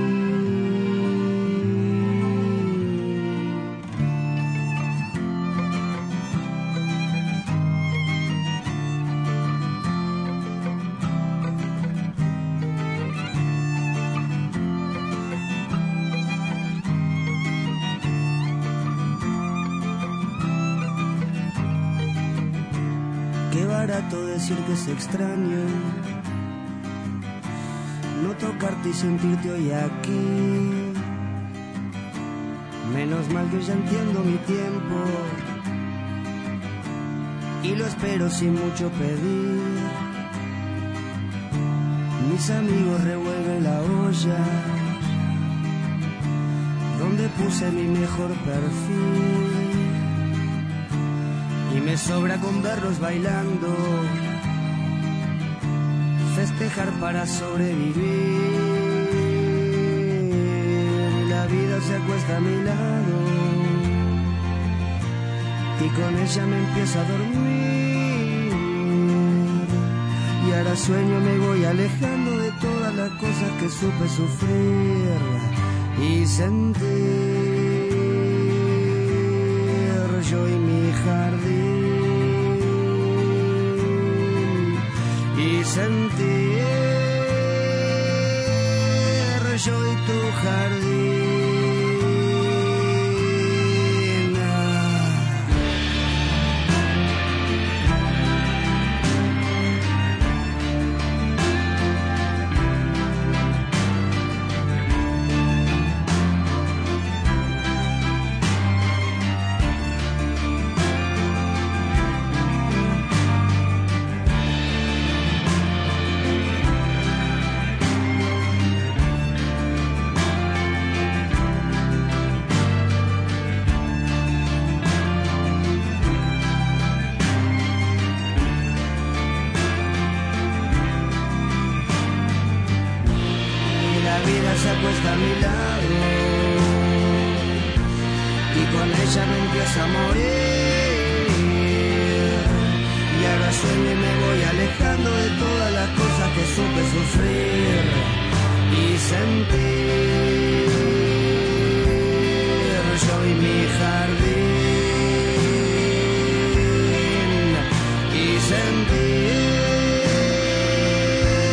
Qué barato decir que es extraño no tocarte y sentirte hoy aquí. Menos mal que ya entiendo mi tiempo y lo espero sin mucho pedir. Mis amigos revuelven la olla donde puse mi mejor perfil y me sobra con verlos bailando, festejar para sobrevivir. La vida se acuesta a mi lado y con ella me empiezo a dormir. Y ahora sueño me voy alejando de todas las cosas que supe sufrir y sentir. Yo y mi jardín y sentir. Yo y tu jardín. Se acuesta a mi lado y con ella me empiezo a morir. Y ahora sueño y me voy alejando de todas las cosas que supe sufrir y sentir. Yo y mi jardín y sentir.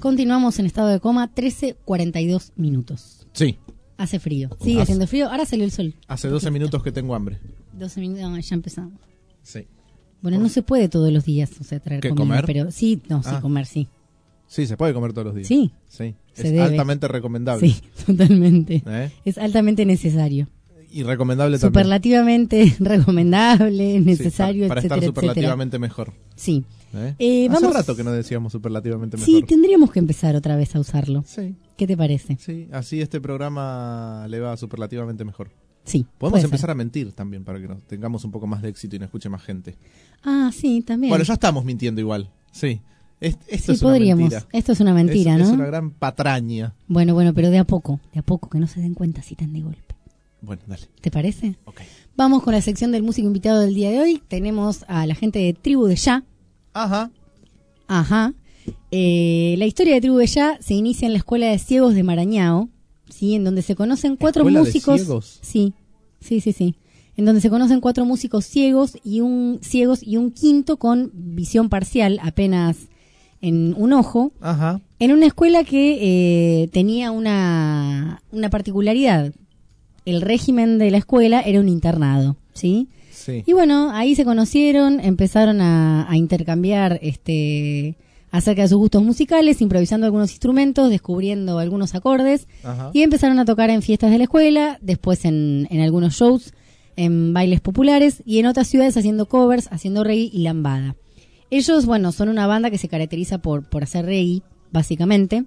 Continuamos en estado de coma, trece cuarenta y dos minutos. Sí. Hace frío. Sigue Hace- haciendo frío. Ahora salió el sol. Hace doce minutos que tengo hambre. doce minutos, no, ya empezamos. Sí. Bueno, no se puede todos los días, o sea, traer ¿Qué, comida, comer? pero sí, no, sí, Ah. comer, sí. Sí, se puede comer todos los días. Sí. Sí. Se Es debe. altamente recomendable. Sí, totalmente. ¿Eh? Es altamente necesario. Y recomendable también. Superlativamente recomendable, necesario, Sí, para, para etcétera, estar superlativamente etcétera. mejor. Sí. ¿Eh? Eh, Hace vamos- rato que no decíamos superlativamente mejor. Sí, tendríamos que empezar otra vez a usarlo. Sí. ¿Qué te parece? Sí, así este programa le va superlativamente mejor. Sí. Podemos puede empezar ser. a mentir también para que nos tengamos un poco más de éxito y nos escuche más gente. Ah, sí, también. Bueno, ya estamos mintiendo igual. Sí. Es- esto Sí, es una podríamos. mentira. Esto es una mentira, Es- ¿no? Es una gran patraña. Bueno, bueno, pero de a poco, de a poco, que no se den cuenta así tan de golpe. Bueno, dale. ¿Te parece? Ok. Vamos con la sección del músico invitado del día de hoy. Tenemos a la gente de Tribu de Ya. Ajá. Ajá. Eh, la historia de Tribu de Ya se inicia en la Escuela de Ciegos de Marañao, ¿sí? En donde se conocen cuatro ¿Escuela de músicos. ciegos? Sí, sí, sí, sí. En donde se conocen cuatro músicos ciegos y un ciegos y un quinto con visión parcial, apenas en un ojo. Ajá. En una escuela que eh, tenía una, una particularidad. El régimen de la escuela era un internado, ¿sí? Sí. Y bueno, ahí se conocieron, empezaron a, a intercambiar este acerca de sus gustos musicales, improvisando algunos instrumentos, descubriendo algunos acordes, Ajá. y empezaron a tocar en fiestas de la escuela, después en, en algunos shows, en bailes populares, y en otras ciudades haciendo covers, haciendo reggae y lambada. Ellos, bueno, son una banda que se caracteriza por, por hacer reggae, básicamente.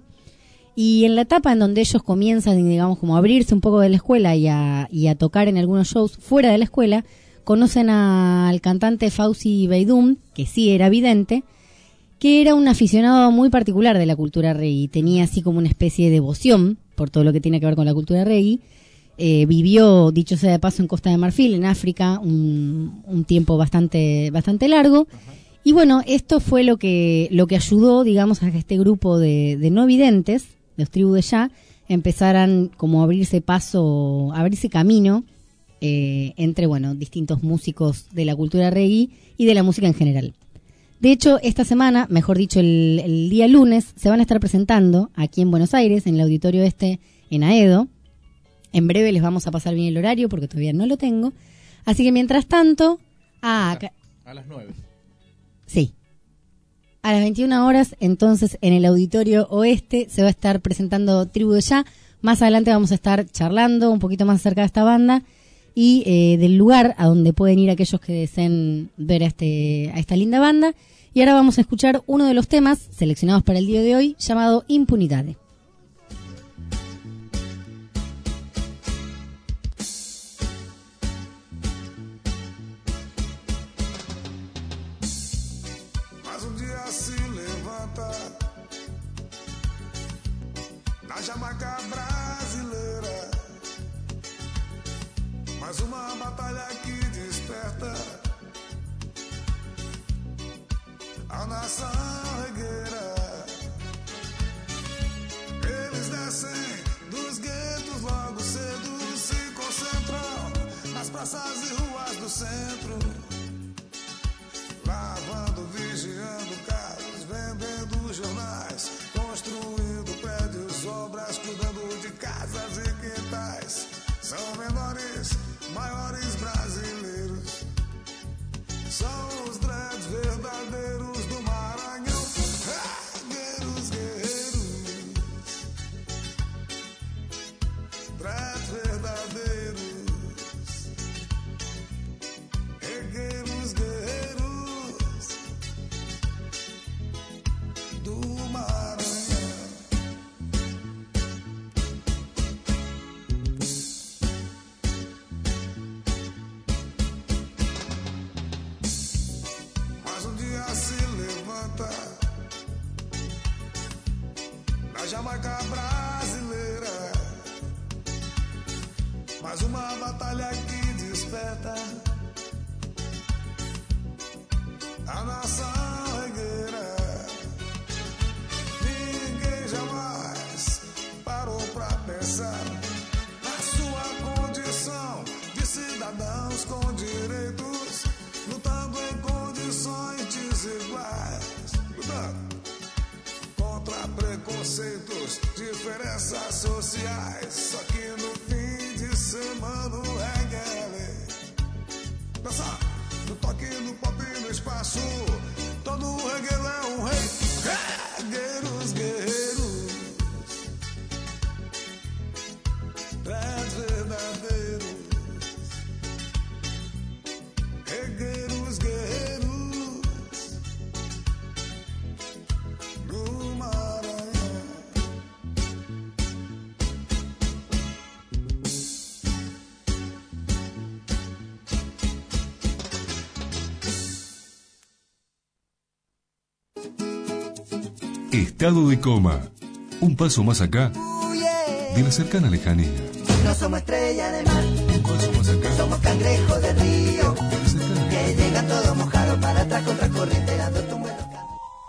Y en la etapa en donde ellos comienzan, digamos, como a abrirse un poco de la escuela y a, y a tocar en algunos shows fuera de la escuela, conocen a- al cantante Fauzi Beidum, que sí era vidente, que era un aficionado muy particular de la cultura reggae. Tenía así como una especie de devoción por todo lo que tiene que ver con la cultura reggae. Eh, vivió, dicho sea de paso, en Costa de Marfil, en África, un, un tiempo bastante, bastante largo. Y bueno, esto fue lo que, lo que ayudó, digamos, a que este grupo de, de no videntes, los Tribu de Ya, empezaran como a abrirse paso, a abrirse camino eh, entre, bueno, distintos músicos de la cultura reggae y de la música en general. De hecho, esta semana, mejor dicho, el, el día lunes, se van a estar presentando aquí en Buenos Aires, en el auditorio este, en Aedo. En breve les vamos a pasar bien el horario porque todavía no lo tengo. Así que mientras tanto... Ah, acá- A las nueve. Sí. A las veintiuna horas, entonces, en el Auditorio Oeste se va a estar presentando Tribu de Ya. Más adelante vamos a estar charlando un poquito más acerca de esta banda y eh, del lugar a donde pueden ir aquellos que deseen ver a, este, a esta linda banda. Y ahora vamos a escuchar uno de los temas seleccionados para el día de hoy, llamado Impunidade. Mas um dia se levanta na Jamaica brasileira, mais uma batalha que desperta a nação regueira. Eles descem dos guetos logo cedo, se concentram nas praças e ruas do centro, lavando, vigiando carros, vendendo jornais, construindo prédios, obras, cuidando de casas e quintais. São menores, maiores brasileiros, são os dreads verdadeiros do Maranhão. Guerreiros, guerreiros, dreads verdadeiros, regueiros, guerreiros do Maranhão. Mas um dia se levanta na Jamaica brasileira, mais uma batalha que desperta a nação regueira. Ninguém jamais parou pra pensar na sua condição de cidadãos com direitos, lutando em condições desiguais, lutando contra preconceito. do pop no espaço. Todo regueiro é um rei. Regueiros, guerreiros, pés verdadeiros. Regueiros, guerreiros, no Maranhão. Estado de coma. Un paso más acá de la cercana lejanía. No somos estrella de mar, Un paso más acá somos cangrejos de río, de la cercana que llegan todos mojados para atrás contra corriente, dando tu buenos cantos.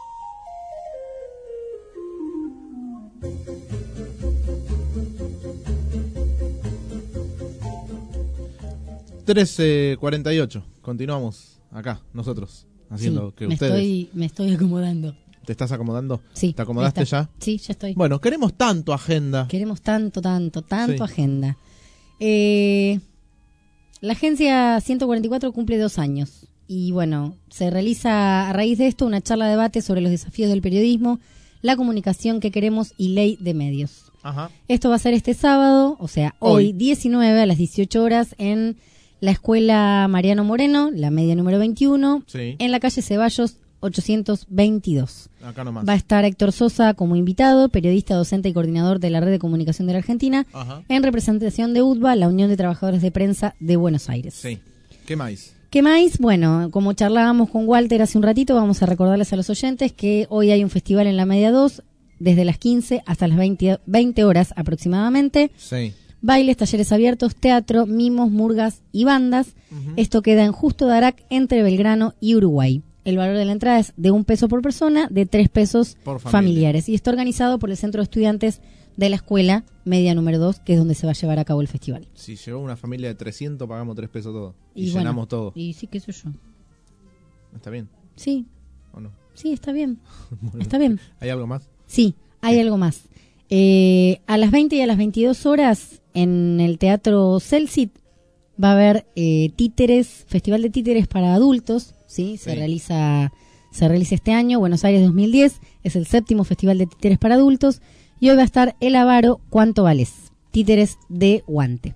trece cuarenta y ocho. Continuamos acá, nosotros, haciendo Sí, que me ustedes... estoy, me estoy acomodando. ¿Te estás acomodando? Sí. ¿Te acomodaste está. ya? Sí, ya estoy. Bueno, queremos tanto agenda. Queremos tanto, tanto, tanto Sí. agenda. Eh, la agencia ciento cuarenta y cuatro cumple dos años. Y bueno, se realiza a raíz de esto una charla de debate sobre los desafíos del periodismo, la comunicación que queremos y ley de medios. Ajá. Esto va a ser este sábado, o sea, hoy, Hoy. diecinueve a las dieciocho horas en la Escuela Mariano Moreno, la media número veintiuno, Sí. en la calle Ceballos ochocientos veintidós. Acá nomás. Va a estar Héctor Sosa como invitado, periodista, docente y coordinador de la Red de Comunicación de la Argentina, Ajá. en representación de U T B A, la Unión de Trabajadores de Prensa de Buenos Aires. Sí. ¿Qué más? ¿Qué más? Bueno, como charlábamos con Walter hace un ratito, vamos a recordarles a los oyentes que hoy hay un festival en la Media dos, desde las quince hasta las veinte, veinte horas aproximadamente. Sí. Bailes, talleres abiertos, teatro, mimos, murgas y bandas. Ujú. Esto queda en Justo de Arac, entre Belgrano y Uruguay. El valor de la entrada es de un peso por persona, de tres pesos Por familia. familiares. Y está organizado por el Centro de Estudiantes de la Escuela Media número dos, que es donde se va a llevar a cabo el festival. Si llegó una familia de trescientos, pagamos tres pesos todo. Y, bueno, llenamos todo. Y sí, qué sé yo. ¿Está bien? Sí, ¿O no? sí, está bien. Bueno. Está bien. ¿Hay algo más? Sí, hay algo más. Eh, a las veinte y a las veintidós horas en el Teatro Celsit va a haber eh, títeres, Festival de Títeres para adultos, ¿sí? Se Sí. realiza se realiza este año, Buenos Aires dos mil diez, es el séptimo Festival de Títeres para adultos y hoy va a estar El Avaro, ¿Cuánto vales? Títeres de guante.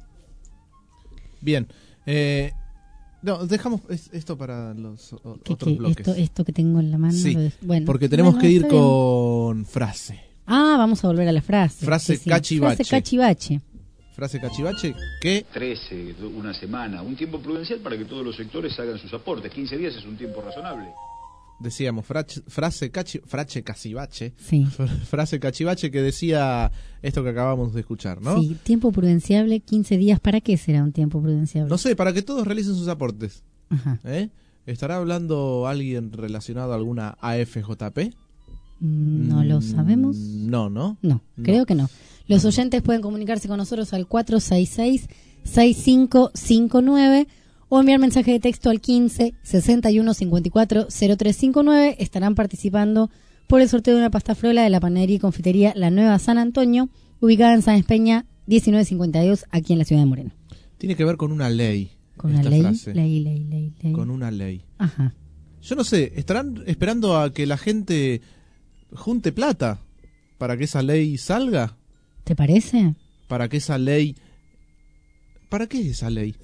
Bien. Eh, no, dejamos es- esto para los o- ¿Qué- otros qué? bloques. Esto, esto que tengo en la mano. Sí, lo de- bueno, porque tenemos bueno, que ir está bien. con frase. Ah, vamos a volver a la frase. Frase Sí, sí. cachivache. Frase cachivache. Frase cachivache que... trece, una semana, un tiempo prudencial para que todos los sectores hagan sus aportes. quince días es un tiempo razonable. Decíamos, frase, frase cachi, frache cachivache. Sí. Frase cachivache que decía esto que acabamos de escuchar, ¿no? Sí, tiempo prudenciable, quince días. ¿Para qué será un tiempo prudenciable? No sé, para que todos realicen sus aportes. Ajá. ¿Eh? ¿Estará hablando alguien relacionado a alguna A F J P? No lo sabemos. No, ¿no? No, creo que no. Los oyentes pueden comunicarse con nosotros al cuatro seis seis, seis cinco cinco nueve o enviar mensaje de texto al quince, sesenta y uno, cincuenta y cuatro, cero tres cinco nueve. Estarán participando por el sorteo de una pasta frola de la panadería y confitería La Nueva San Antonio, ubicada en Sáenz Peña diecinueve cincuenta y dos, aquí en la ciudad de Moreno. Tiene que ver con una ley. Con una esta ley, frase. ley, ley, ley, ley. Con una ley. Ajá. Yo no sé, ¿estarán esperando a que la gente junte plata para que esa ley salga? ¿Te parece? Para que esa ley... ¿Para qué es esa ley?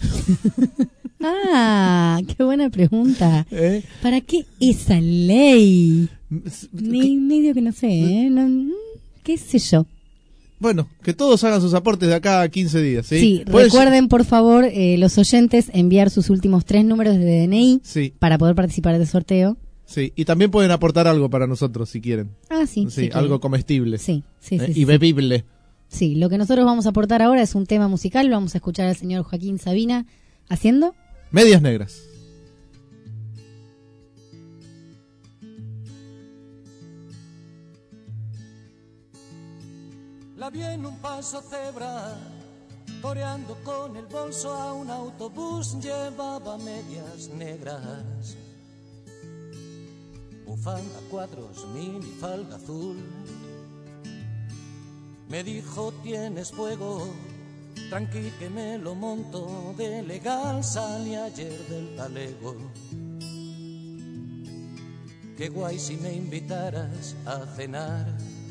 Ah, qué buena pregunta. ¿Eh? ¿Para qué esa ley? Ni medio que no sé, ¿eh? No, mm, qué sé yo. Bueno, que todos hagan sus aportes de acá a quince días, ¿sí? Sí, Pueden- recuerden por favor eh, los oyentes enviar sus últimos tres números de D N I Sí. para poder participar del sorteo. Sí, y también pueden aportar algo para nosotros si quieren. Ah, sí. Sí, sí, algo claro. comestible. Sí, sí, ¿Eh? sí, Y sí. bebible. Sí, lo que nosotros vamos a aportar ahora es un tema musical. Vamos a escuchar al señor Joaquín Sabina haciendo... Medias negras. La vi en un paso cebra, toreando con el bolso a un autobús, llevaba medias negras, bufanda cuadros, mini falda azul. Me dijo, tienes fuego, tranqui que me lo monto, de legal salí ayer del talego. Qué guay si me invitaras a cenar.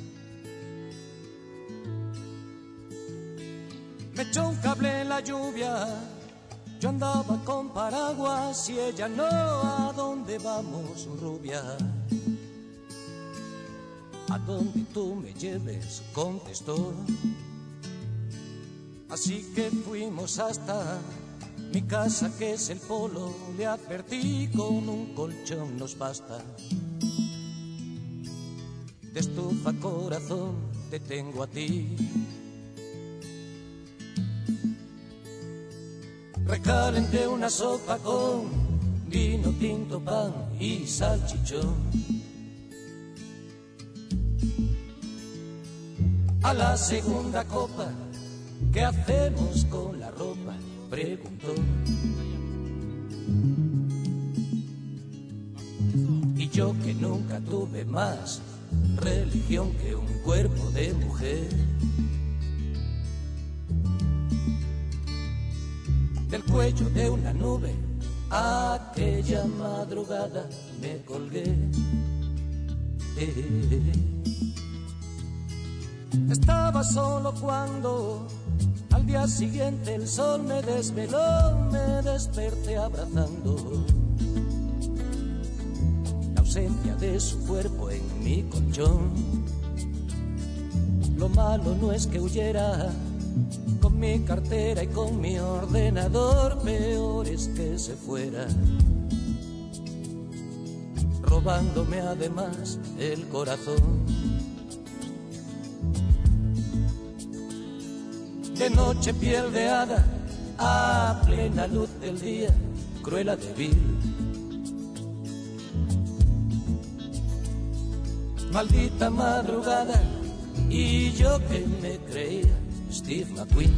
Me echó un cable en la lluvia, yo andaba con paraguas y ella no. ¿A dónde vamos, rubia? A donde tú me lleves, contestó. Así que fuimos hasta mi casa, que es el polo. Le advertí, con un colchón nos basta. De estufa corazón te tengo a ti. Recalenté una sopa con vino tinto, pan y salchichón. A la segunda copa, ¿qué hacemos con la ropa?, preguntó. Y yo, que nunca tuve más religión que un cuerpo de mujer, del cuello de una nube aquella madrugada me colgué. Estaba solo cuando al día siguiente el sol me desveló. Me desperté abrazando la ausencia de su cuerpo en mi colchón. Lo malo no es que huyera con mi cartera y con mi ordenador, peor es que se fuera robándome además el corazón. De noche piel de hada, a plena luz del día, cruela de vil. Maldita madrugada, y yo que me creía Steve McQueen.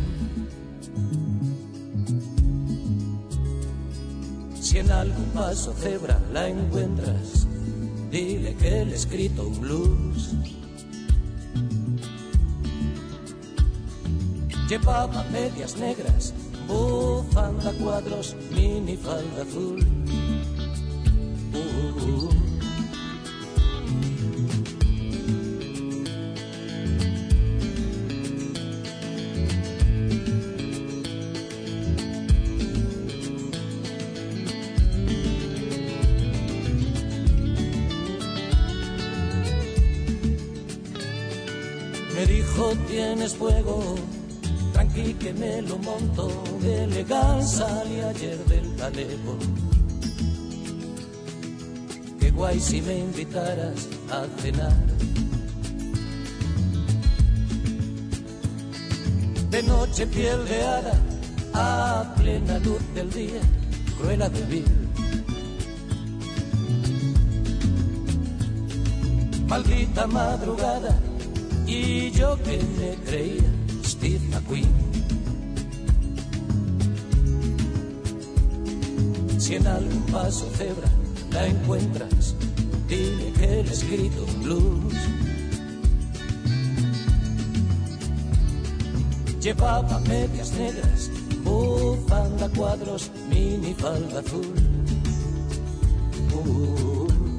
Si en algún paso cebra la encuentras, dile que le he escrito un blues. Llevaba medias negras, bufanda cuadros, minifalda azul. Uh, uh, uh. Me dijo, ¿tienes fuego? Tranqui que me lo monto, de legal salí ayer del talego. Qué guay si me invitaras a cenar. De noche piel de hada, a plena luz del día, cruela de vil. Maldita madrugada, y yo que me creía Steve McQueen. Si en algún paso cebra la encuentras, dile que le he escrito un blues. Llevaba medias negras, bufanda cuadros, minifalda azul. Uh,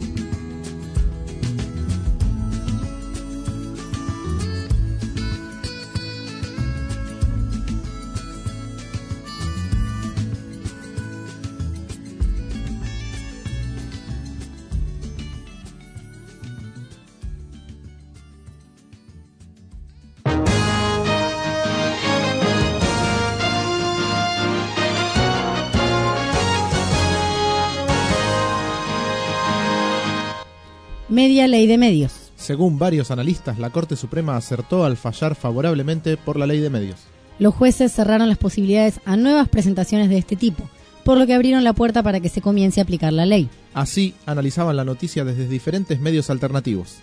Media ley de medios. Según varios analistas, la Corte Suprema acertó al fallar favorablemente por la ley de medios. Los jueces cerraron las posibilidades a nuevas presentaciones de este tipo, por lo que abrieron la puerta para que se comience a aplicar la ley. Así analizaban la noticia desde diferentes medios alternativos.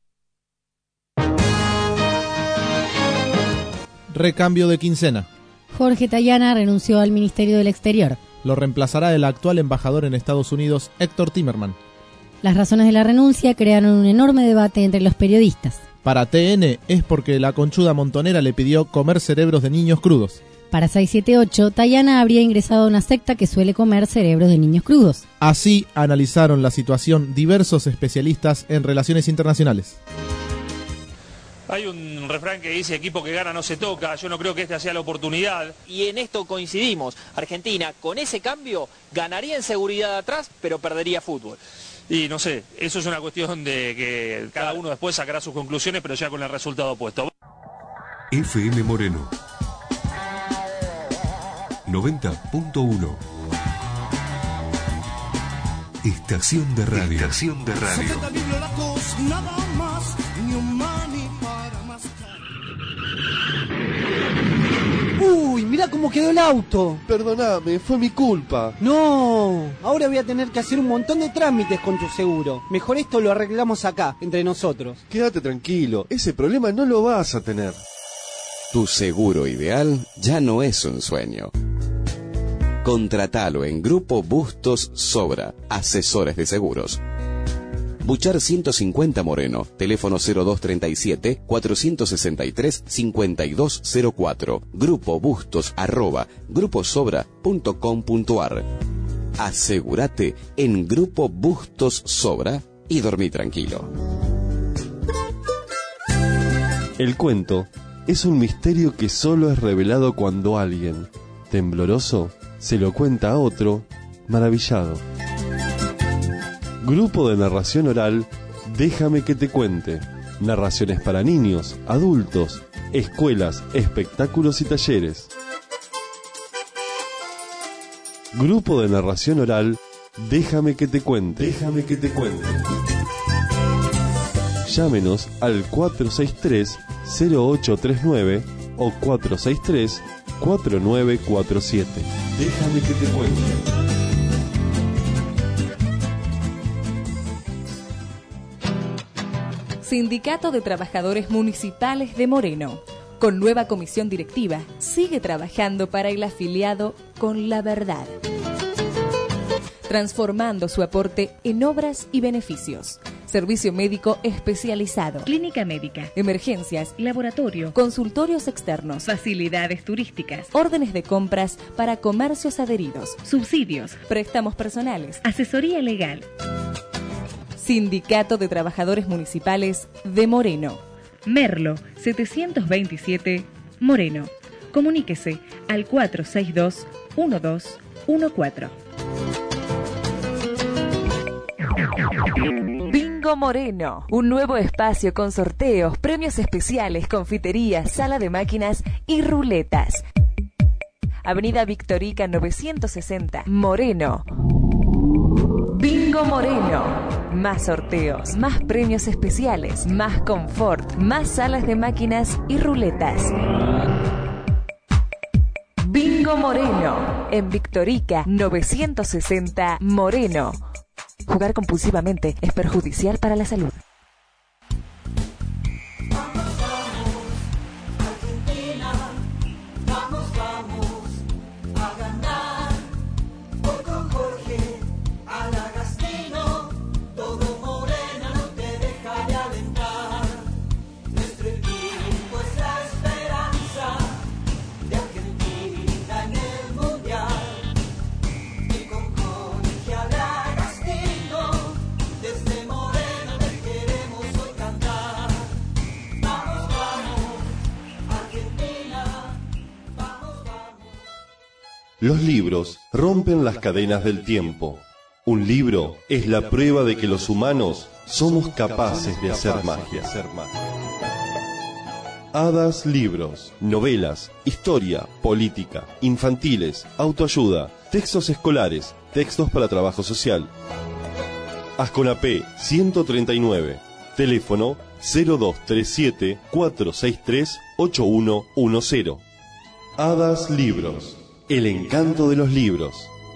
Recambio de quincena. Jorge Tayana renunció al Ministerio del Exterior. Lo reemplazará el actual embajador en Estados Unidos, Héctor Timerman. Las razones de la renuncia crearon un enorme debate entre los periodistas. Para T N es porque la conchuda montonera le pidió comer cerebros de niños crudos. Para seiscientos setenta y ocho, Tayana habría ingresado a una secta que suele comer cerebros de niños crudos. Así analizaron la situación diversos especialistas en relaciones internacionales. Hay un refrán que dice equipo que gana no se toca, yo no creo que esta sea la oportunidad. Y en esto coincidimos, Argentina con ese cambio ganaría en seguridad atrás, pero perdería fútbol. Y no sé, eso es una cuestión de que cada uno después sacará sus conclusiones, pero ya con el resultado opuesto. F M Moreno noventa punto uno. Estación de radio. Estación de radio. Uy, mirá cómo quedó el auto. Perdóname, fue mi culpa. No, ahora voy a tener que hacer un montón de trámites con tu seguro. Mejor esto lo arreglamos acá, entre nosotros. Quédate tranquilo, ese problema no lo vas a tener. Tu seguro ideal ya no es un sueño. Contratalo en Grupo Bustos Sobra, asesores de seguros. Buchar ciento cincuenta Moreno, teléfono cero dos treinta y siete, cuatrocientos sesenta y tres, cincuenta y dos cero cuatro, Grupo Bustos arroba gruposobra punto com punto ar. Asegúrate en Grupo Bustos Sobra y dormí tranquilo. El cuento es un misterio que solo es revelado cuando alguien, tembloroso, se lo cuenta a otro, maravillado. Grupo de narración oral, Déjame que te cuente. Narraciones para niños, adultos, escuelas, espectáculos y talleres. Grupo de narración oral, Déjame que te cuente. Déjame que te cuente. Llámenos al cuatro seis tres, cero ocho tres nueve o cuatro seis tres, cuatro nueve cuatro siete. Déjame que te cuente. Sindicato de Trabajadores Municipales de Moreno. Con nueva comisión directiva, sigue trabajando para el afiliado con la verdad, transformando su aporte en obras y beneficios. Servicio médico especializado, clínica médica, emergencias, laboratorio, consultorios externos, facilidades turísticas, órdenes de compras para comercios adheridos, subsidios, préstamos personales, asesoría legal. Sindicato de Trabajadores Municipales de Moreno. Merlo, setecientos veintisiete, Moreno. Comuníquese al cuatro seis dos, uno dos uno cuatro. Bingo Moreno, un nuevo espacio con sorteos, premios especiales, confiterías, sala de máquinas y ruletas. Avenida Victorica novecientos sesenta, Moreno. Bingo Moreno. Más sorteos, más premios especiales, más confort, más salas de máquinas y ruletas. Bingo Moreno. En Victorica novecientos sesenta, Moreno. Jugar compulsivamente es perjudicial para la salud. Los libros rompen las cadenas del tiempo. Un libro es la prueba de que los humanos somos capaces de hacer magia. Hadas Libros, novelas, historia, política, infantiles, autoayuda, textos escolares, textos para trabajo social. Asconapé ciento treinta y nueve, teléfono cero dos tres siete, cuatro seis tres, ocho uno uno cero. Hadas Libros, el encanto de los libros.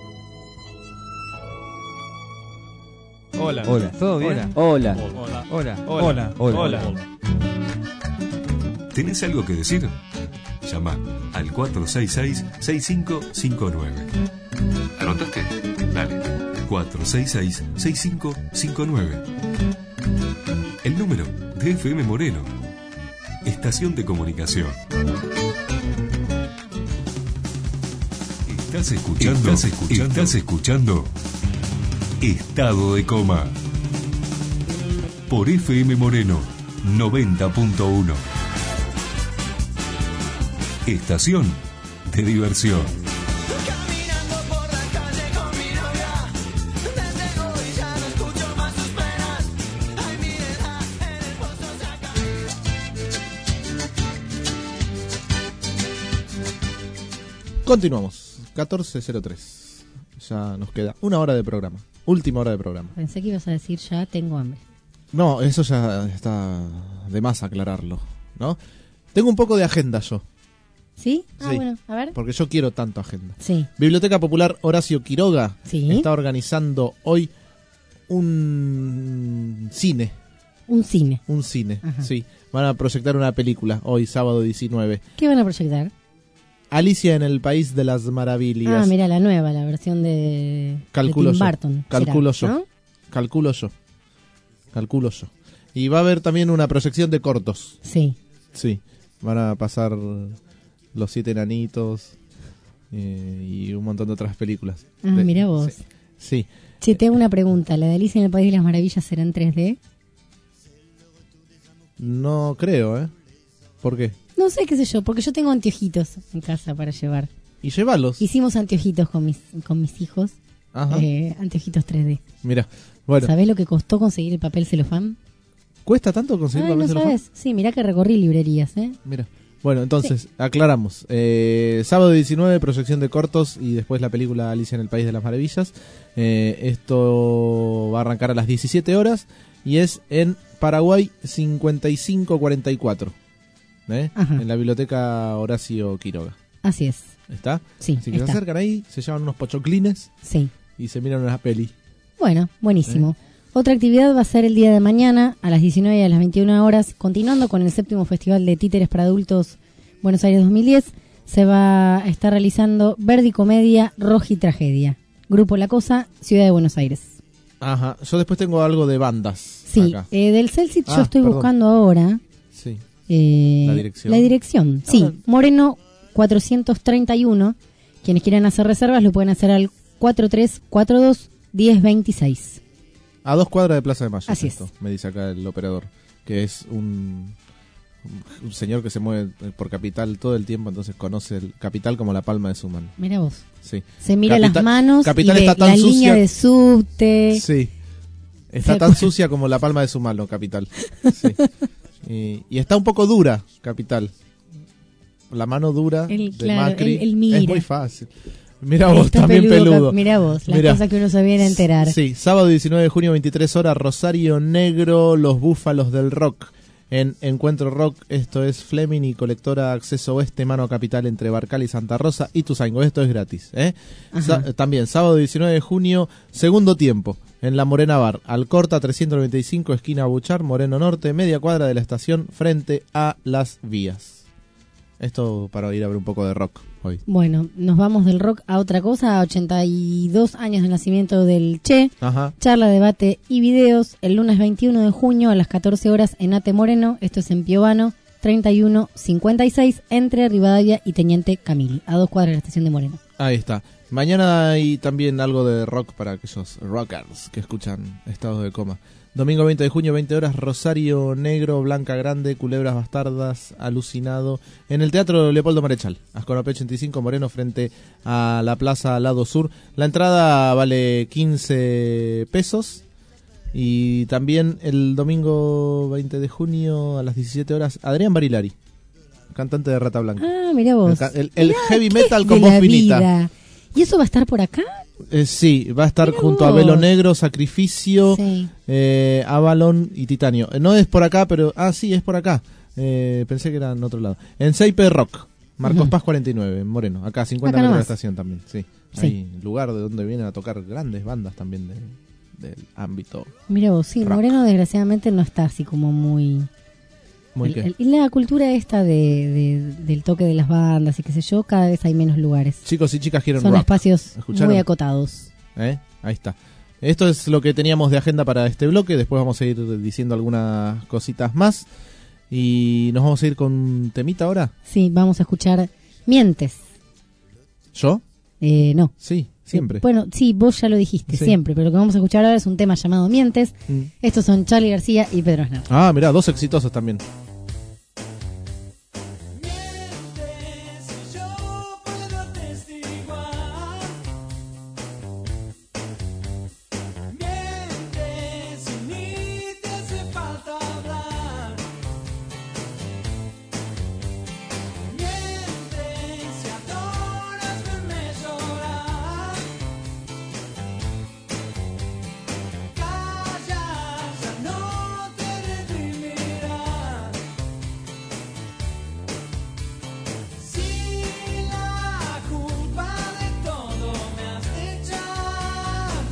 Hola. Hola. ¿Todo bien? Hola. Hola. Hola. Hola. Hola. Hola. ¿Tenés algo que decir? Llama al cuatro seis seis, seis cinco cinco nueve. ¿Anotaste? Dale. cuatro seis seis, seis cinco cinco nueve. El número de F M Moreno. Estación de comunicación. Estás escuchando, estás escuchando, estás escuchando Estado de Coma por F M Moreno noventa punto uno. Estación de diversión. Continuamos, catorce cero tres. Ya nos queda una hora de programa. Última hora de programa. Pensé que ibas a decir ya tengo hambre. No, eso ya está de más aclararlo, ¿no? Tengo un poco de agenda yo. ¿Sí? Ah, sí, bueno, a ver. Porque yo quiero tanto agenda. Sí. Biblioteca Popular Horacio Quiroga sí. está organizando hoy un cine. Un cine. Un cine, Ajá. sí. Van a proyectar una película hoy, sábado diecinueve. ¿Qué van a proyectar? Alicia en el País de las Maravillas. Ah, mira, la nueva, la versión de, Calculo de Tim yo. Burton. Calculo será, yo. ¿no? Calculo yo. Calculo yo. Y va a haber también una proyección de cortos. Sí. Sí. Van a pasar Los Siete Enanitos eh, y un montón de otras películas. Ah, de, mira vos. Sí. sí. Che, te hago una pregunta. ¿La de Alicia en el País de las Maravillas será en tres D? No creo, ¿eh? ¿Por qué? No sé, qué sé yo, porque yo tengo anteojitos en casa para llevar. ¿Y llevarlos? Hicimos anteojitos con mis, con mis hijos. Ajá. Eh, anteojitos tres D. Mira, bueno. ¿Sabés lo que costó conseguir el papel celofán? ¿Cuesta tanto conseguir Ay, papel ¿no celofán? sabes? Sí, mirá que recorrí librerías, ¿eh? Mira. Bueno, entonces, sí. aclaramos. Eh, sábado diecinueve, proyección de cortos y después la película Alicia en el País de las Maravillas. Eh, esto va a arrancar a las diecisiete horas y es en Paraguay cincuenta y cinco cuarenta y cuatro. ¿Eh? En la biblioteca Horacio Quiroga. Así es. ¿Está? Sí. Así que está. se acercan ahí, se llevan unos pochoclines. Sí. Y se miran una peli. Bueno, buenísimo. ¿Eh? Otra actividad va a ser el día de mañana a las diecinueve y a las veintiuna horas, continuando con el séptimo Festival de Títeres para Adultos Buenos Aires dos mil diez. Se va a estar realizando Verdi Comedia, Roji Tragedia. Grupo La Cosa, Ciudad de Buenos Aires. Ajá. Yo después tengo algo de bandas. Sí. Acá. Eh, del Celsit ah, yo estoy perdón. buscando ahora. Sí. Eh, la dirección. La dirección, sí. Ahora. Moreno cuatrocientos treinta y uno. Quienes quieran hacer reservas lo pueden hacer al cuatro tres cuatro dos, uno cero dos seis. A dos cuadras de Plaza de Mayo. Así esto, es. Me dice acá el operador. Que es un, un señor que se mueve por Capital todo el tiempo, entonces conoce el Capital como la palma de su mano. Mira vos. Sí. Se mira Capital, las manos Capital y está ve tan la sucia, línea de subte. Sí. Está tan sucia como la palma de su mano, Capital. Sí. y, y está un poco dura, Capital. La mano dura el, de claro, Macri. El, el mira. Es muy fácil. Mira vos, está también peludo. peludo. Mira vos, las Mirá. cosas que uno se viene a enterar. Sí, sábado diecinueve de junio, veintitrés horas, Rosario Negro, Los Búfalos del Rock. En Encuentro Rock, esto es Fleming y Colectora Acceso Oeste, Mano Capital entre Barcal y Santa Rosa y Tuzaingo. Esto es gratis. ¿eh? Sa- también, sábado diecinueve de junio, segundo tiempo, en La Morena Bar, Alcorta trescientos noventa y cinco, esquina Buchar, Moreno Norte, media cuadra de la estación, frente a Las Vías. Esto para ir a ver un poco de rock hoy. Bueno, nos vamos del rock a otra cosa, a ochenta y dos años del nacimiento del Che. Ajá. Charla, debate y videos el lunes veintiuno de junio a las catorce horas en Ate Moreno. Esto es en Piovano, treinta y uno cincuenta y seis, entre Rivadavia y Teniente Camil, a dos cuadras de la estación de Moreno. Ahí está. Mañana hay también algo de rock para aquellos rockers que escuchan Estados de Coma. Domingo veinte de junio, veinte horas, Rosario Negro, Blanca Grande, Culebras Bastardas, Alucinado, en el Teatro Leopoldo Marechal, Asconope ochenta y cinco, Moreno, frente a la Plaza Lado Sur. La entrada vale quince pesos. Y también el domingo veinte de junio a las diecisiete horas, Adrián Barilari, cantante de Rata Blanca. Ah, mirá vos. El, el, el Mirá, heavy ¿qué metal es con de voz la finita. vida? ¿Y eso va a estar por acá? Eh, sí, va a estar Mirá junto vos. a Velo Negro, Sacrificio, Sí. eh, Avalon y Titanio. Eh, No es por acá, pero... Ah, sí, es por acá. Eh, pensé que era en otro lado. En Seipe Rock, Marcos Ujú. Paz cuarenta y nueve, en Moreno. Acá, cincuenta Acá metros de la nomás. estación también. Sí. Sí. Hay lugar de donde vienen a tocar grandes bandas también de, del ámbito. Mira vos, sí, rock. Moreno desgraciadamente no está así como muy Muy El- qué. el- y la cultura esta de, de- del toque de las bandas y qué sé yo, cada vez hay menos lugares. Chicos y chicas quieren Son rock. espacios ¿Escucharon? muy acotados. ¿Eh? Ahí está. Esto es lo que teníamos de agenda para este bloque. Después vamos a ir diciendo algunas cositas más. Y nos vamos a ir con un temita ahora. Sí, vamos a escuchar Mientes. ¿Yo? Eh, no. Sí, siempre. Eh, bueno, sí, vos ya lo dijiste, Sí. siempre. Pero lo que vamos a escuchar ahora es un tema llamado Mientes. Mm. Estos son Charly García y Pedro Aznar. Ah, mirá, dos exitosos también. Mientes y ni te hace falta hablar. Mientes y adoras verme llorar. Callas, ya no te redimirás. Si la culpa de todo me has de echar.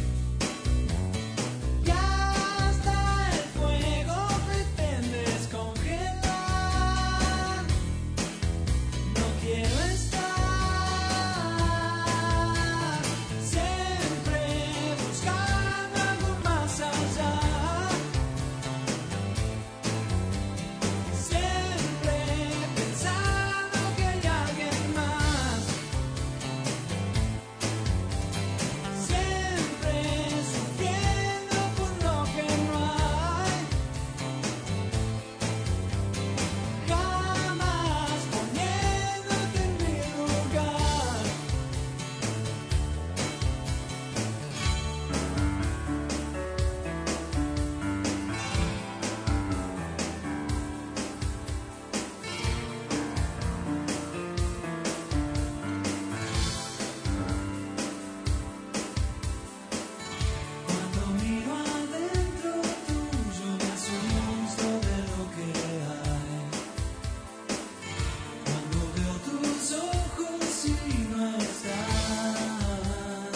Y hasta el fuego pretendes congelar. No quiero estar siempre buscando algo más allá. Siempre pensando que hay alguien más. Siempre sufriendo por lo que no hay. Jamás poniéndote en mi lugar. Cuando miro adentro tuyo me asusto de lo que hay. Cuando veo tus ojos y no estás.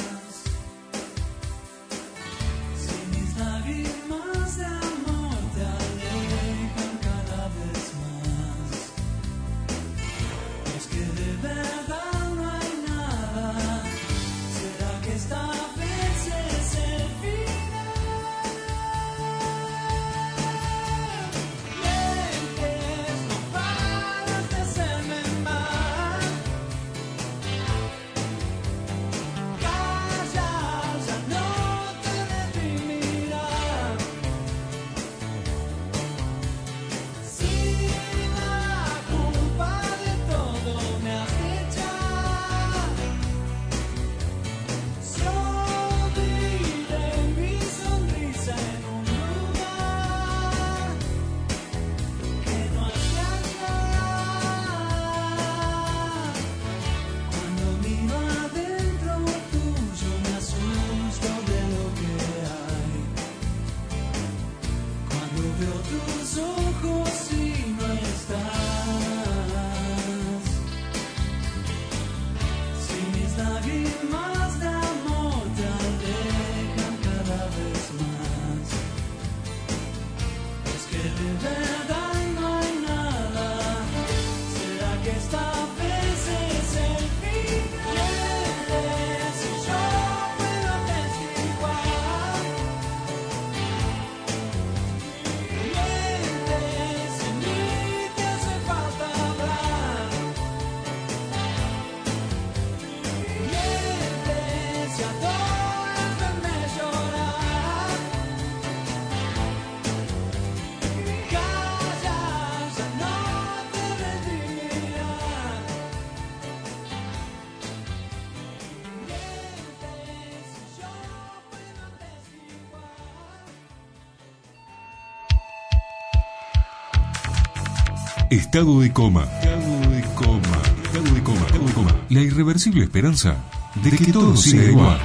Si mis lágrimas de amor te alejan cada vez más. Es que de verdad no hay nada. ¿Será que esta vez es el final? Mientes, no paras de hacerme mal. Callas, ya no te redimirás. Si la culpa de todo me has de echar. Yo viviré mi sonrisa en un lugar que no has de hallar. Cuando miro adentro tuyo me asusto de lo que hay. Cuando veo tus ojos y no estás. Si mis lágrimas de amor te alejan cada vez más. Es que de verdad no hay nada. ¿Será que esta vez es el final? Mientes y yo puedo atestiguar. Mientes y ni te hace falta hablar. Mientes y adoras verme llorar. Callas, ya no te redimirás. Mientes y yo puedo atestiguar. Estado de coma. Estado de coma. Estado de coma. Estado de coma. La irreversible esperanza de que todo siga igual.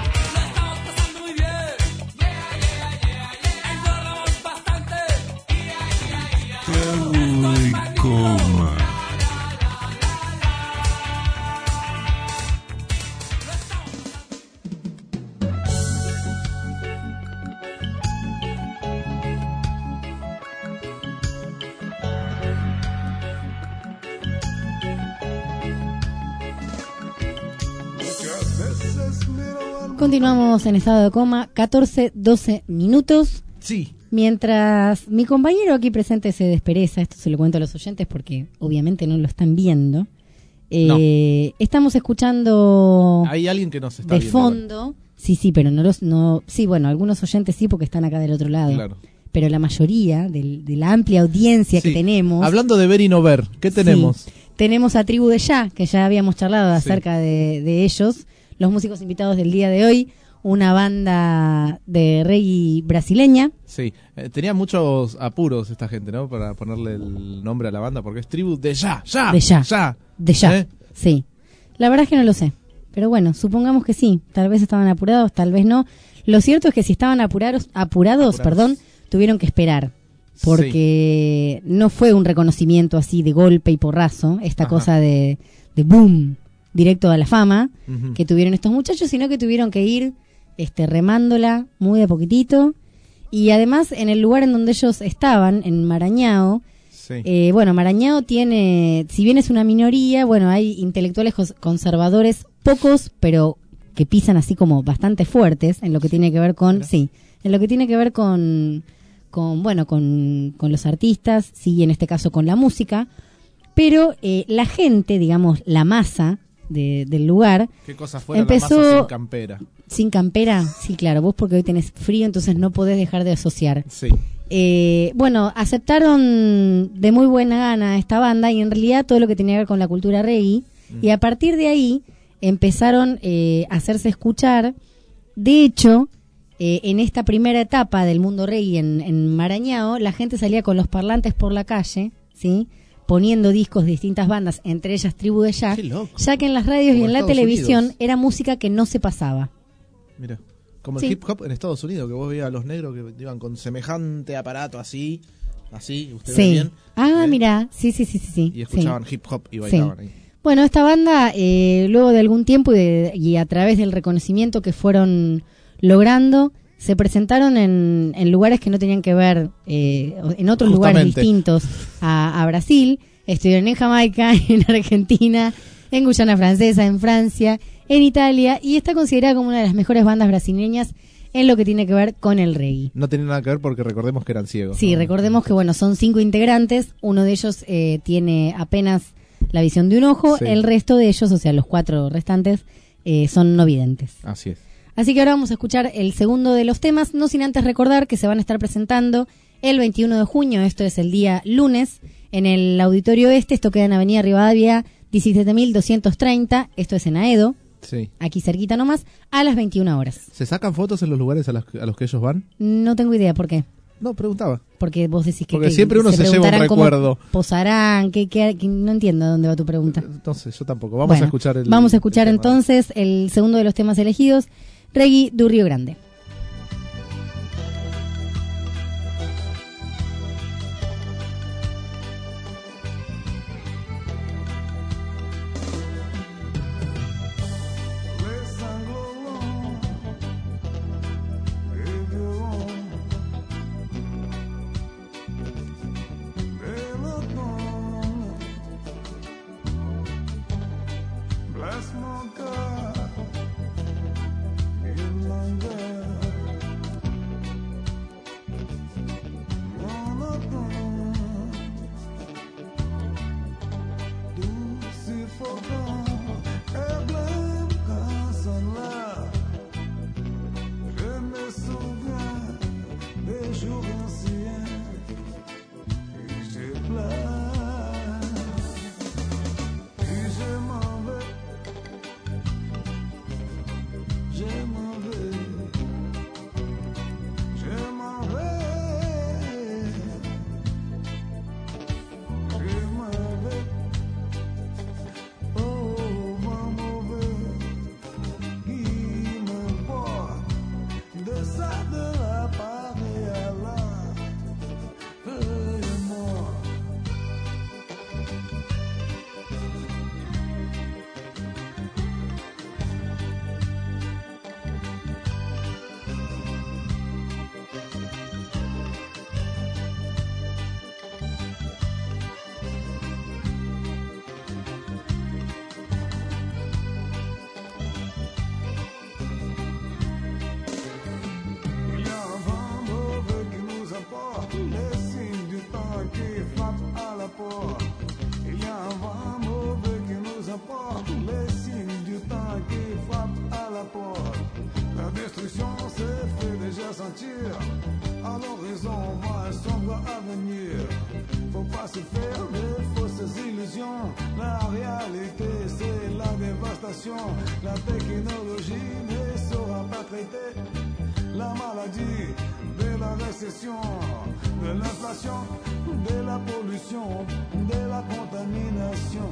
Estado de coma. Continuamos en estado de coma, catorce, doce minutos. Sí. Mientras mi compañero aquí presente se despereza, esto se lo cuento a los oyentes porque obviamente no lo están viendo. Eh, no. Estamos escuchando. Hay alguien que nos está de viendo. De fondo. Ahora. Sí, sí, pero no los. No, sí, bueno, algunos oyentes sí porque están acá del otro lado. Claro. Pero la mayoría del, de la amplia audiencia sí. que tenemos. Hablando de ver y no ver, ¿qué tenemos? Sí, tenemos a Tribu de Ya, que ya habíamos charlado sí. acerca de, de ellos. Los músicos invitados del día de hoy, una banda de reggae brasileña. Sí, eh, tenía muchos apuros esta gente, ¿no? Para ponerle el nombre a la banda, porque es Tribu de Ya, Ya, de Ya, ya. de Ya, ¿Eh? sí. La verdad es que no lo sé, pero bueno, supongamos que sí. Tal vez estaban apurados, tal vez no. Lo cierto es que si estaban apurados, apurados, apurados. perdón, tuvieron que esperar. Porque sí. no fue un reconocimiento así de golpe y porrazo, esta Ajá. cosa de, de boom, directo a la fama, uh-huh. que tuvieron estos muchachos, sino que tuvieron que ir este, remándola muy de poquitito. Y además, en el lugar en donde ellos estaban, en Marañao, sí. eh, bueno, Marañao tiene, si bien es una minoría, bueno, hay intelectuales conservadores, pocos, pero que pisan así como bastante fuertes en lo que tiene que ver con, ¿Pero? sí, en lo que tiene que ver con, con bueno, con, con los artistas, sí, en este caso con la música, pero eh, la gente, digamos, la masa de, del lugar. ¿Qué cosa fuera empezó, la masa sin campera? Sin campera, sí, claro, vos porque hoy tenés frío, entonces no podés dejar de asociar. Sí. Eh, bueno, aceptaron de muy buena gana esta banda y en realidad todo lo que tenía que ver con la cultura reggae, mm. y a partir de ahí empezaron eh, a hacerse escuchar. De hecho, eh, en esta primera etapa del mundo reggae en, en Marañao, la gente salía con los parlantes por la calle, ¿sí?, poniendo discos de distintas bandas, entre ellas Tribu de Ya, ya que en las radios como y en la Estados televisión Unidos. Era música que no se pasaba. Mira, como sí. el hip hop en Estados Unidos, que vos veías a los negros que iban con semejante aparato así, así, ¿usted sí. ve bien? Ah, mira, sí, sí, sí, sí, sí. Y escuchaban sí. hip hop y bailaban sí. ahí. Bueno, esta banda, eh, luego de algún tiempo y, de, y a través del reconocimiento que fueron logrando, se presentaron en, en lugares que no tenían que ver, eh, en otros Justamente. lugares distintos a, a Brasil. Estuvieron en Jamaica, en Argentina, en Guyana Francesa, en Francia, en Italia, y está considerada como una de las mejores bandas brasileñas en lo que tiene que ver con el reggae. No tiene nada que ver porque recordemos que eran ciegos. Sí, ¿no? Recordemos que bueno, son cinco integrantes, uno de ellos eh, tiene apenas la visión de un ojo, sí. el resto de ellos, o sea, los cuatro restantes, eh, son no videntes. Así es. Así que ahora vamos a escuchar el segundo de los temas, no sin antes recordar que se van a estar presentando el veintiuno de junio, esto es el día lunes, en el Auditorio Este, esto queda en Avenida Rivadavia diecisiete mil doscientos treinta, esto es en Aedo, sí. aquí cerquita nomás, a las veintiuna horas. ¿Se sacan fotos en los lugares a los, a los que ellos van? No tengo idea, ¿por qué? No, preguntaba. Porque vos decís que... Porque que siempre uno se, se lleva un recuerdo. ¿Posarán? ¿Qué, qué, qué, no entiendo dónde va tu pregunta. Entonces, yo tampoco. Vamos bueno, a escuchar el Vamos a escuchar el entonces el segundo de los temas elegidos, Reggae do Rio Grande. Bless my God, in my God. l'innovation, la technologie ne saura pas traiter la maladie de la récession, de l'inflation, de la pollution, de la contamination.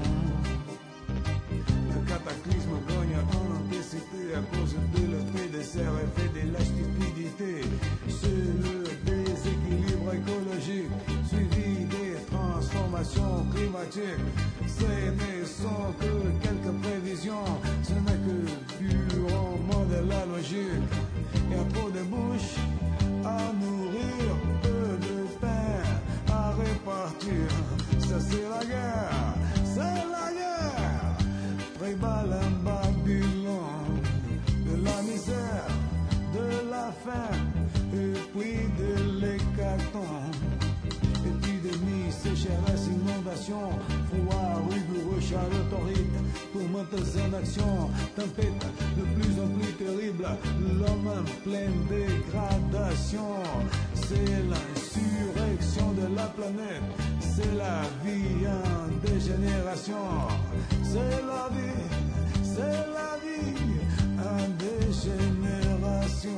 Le cataclysme gagne en intensité à cause de l'effet des serres et de la stupidité. C'est le déséquilibre écologique suivi des transformations climatiques. Ce ne sont que quelques prévisions, ce n'est que purement de la logique. Il y a trop de bouches à nourrir, peu de pain à répartir. Ça c'est la guerre, c'est la guerre. Prébale un Babylone, de la misère, de la faim, et puis de l'hécatombe. Épidémie, sécheresse, inondation, froid rigoureux, chaleur torride, tourmenteuses en action, tempête de plus en plus terrible, l'homme en pleine dégradation. C'est l'insurrection de la planète, c'est la vie en dégénération. C'est la vie, c'est la vie en dégénération.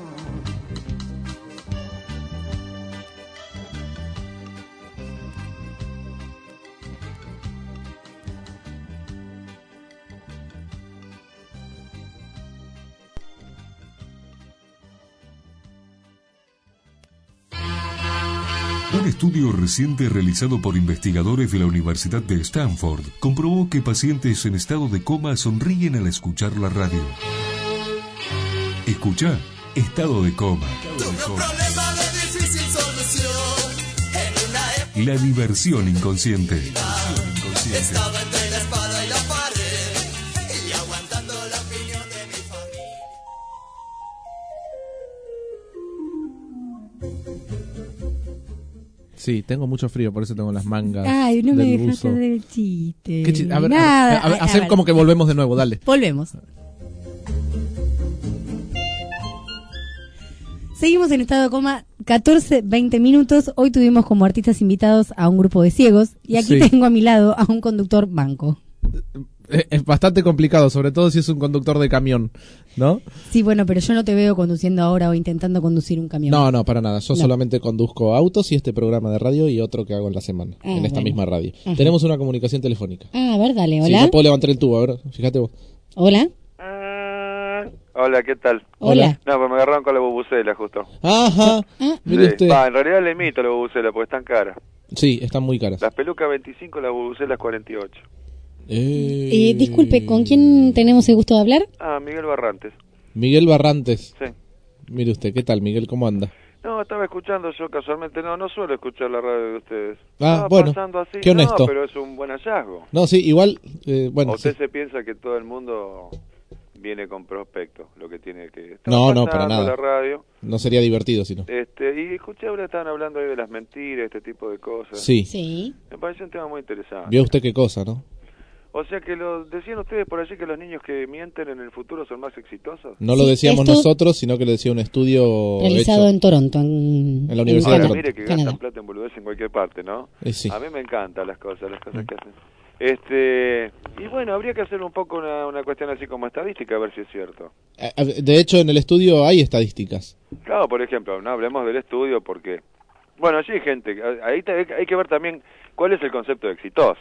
Un estudio reciente realizado por investigadores de la Universidad de Stanford comprobó que pacientes en estado de coma sonríen al escuchar la radio. Escucha Estado de Coma. La diversión inconsciente. Estaba entre la espada y la pared y aguantando la opinión de mi familia. Sí, tengo mucho frío, por eso tengo las mangas. Ay, no me del dejaste buzo. del chiste. ¿Qué chi- a ver, Nada. a ver, a ver, A hacé ver. como que volvemos de nuevo, dale. Volvemos. Seguimos en estado de coma, catorce, veinte minutos. Hoy tuvimos como artistas invitados a un grupo de ciegos. Y aquí Sí. tengo a mi lado a un conductor banco. Es es bastante complicado, sobre todo si es un conductor de camión, ¿no? Sí, bueno, pero yo no te veo conduciendo ahora o intentando conducir un camión. No, no, para nada. Yo No. solamente conduzco autos y este programa de radio y otro que hago en la semana, Ah, en esta bueno. misma radio. Ajá. Tenemos una comunicación telefónica. Ah, a ver, dale, Sí, hola. no puedo levantar el tubo, a ver, fíjate vos. Hola. Hola, ¿qué tal? Hola. No, pues me agarraron con la bubucela justo. Ajá, mire Sí. usted. Va, en realidad le imito la bubucela porque están caras. Sí, están muy caras. Las pelucas veinticinco, las bubucelas cuarenta y ocho. Eh, disculpe, ¿con quién tenemos el gusto de hablar? Ah, Miguel Barrantes. Miguel Barrantes. Sí. Mire usted, ¿qué tal, Miguel? ¿Cómo anda? No, estaba escuchando yo casualmente, no, no suelo escuchar la radio de ustedes. Ah, Estaba bueno, pasando así. qué honesto. No, pero es un buen hallazgo. No, sí, igual, eh, bueno, ¿O usted sí. se piensa que todo el mundo viene con prospecto, lo que tiene que... Estaba No, no, para pasando nada. la radio. No sería divertido, sino. Este, y escuché ahora estaban hablando ahí de las mentiras, este tipo de cosas. Sí. Sí. Me parece un tema muy interesante. Vio usted qué cosa, ¿no? O sea que lo decían ustedes por allí que los niños que mienten en el futuro son más exitosos. No lo Sí, decíamos esto- nosotros, sino que lo decía un estudio Realizado hecho en Toronto, en, en la Universidad de Bueno, Toronto. mire que Canadá. gastan plata en boludez en cualquier parte, ¿no? Eh, sí. A mí me encantan las cosas, las cosas que hacen. Este, y bueno, habría que hacer un poco una, una cuestión así como estadística, a ver si es cierto. Eh, eh, De hecho, en el estudio hay estadísticas. Claro, por ejemplo, no hablemos del estudio porque, bueno, allí hay gente, ahí te- hay que ver también cuál es el concepto de exitoso.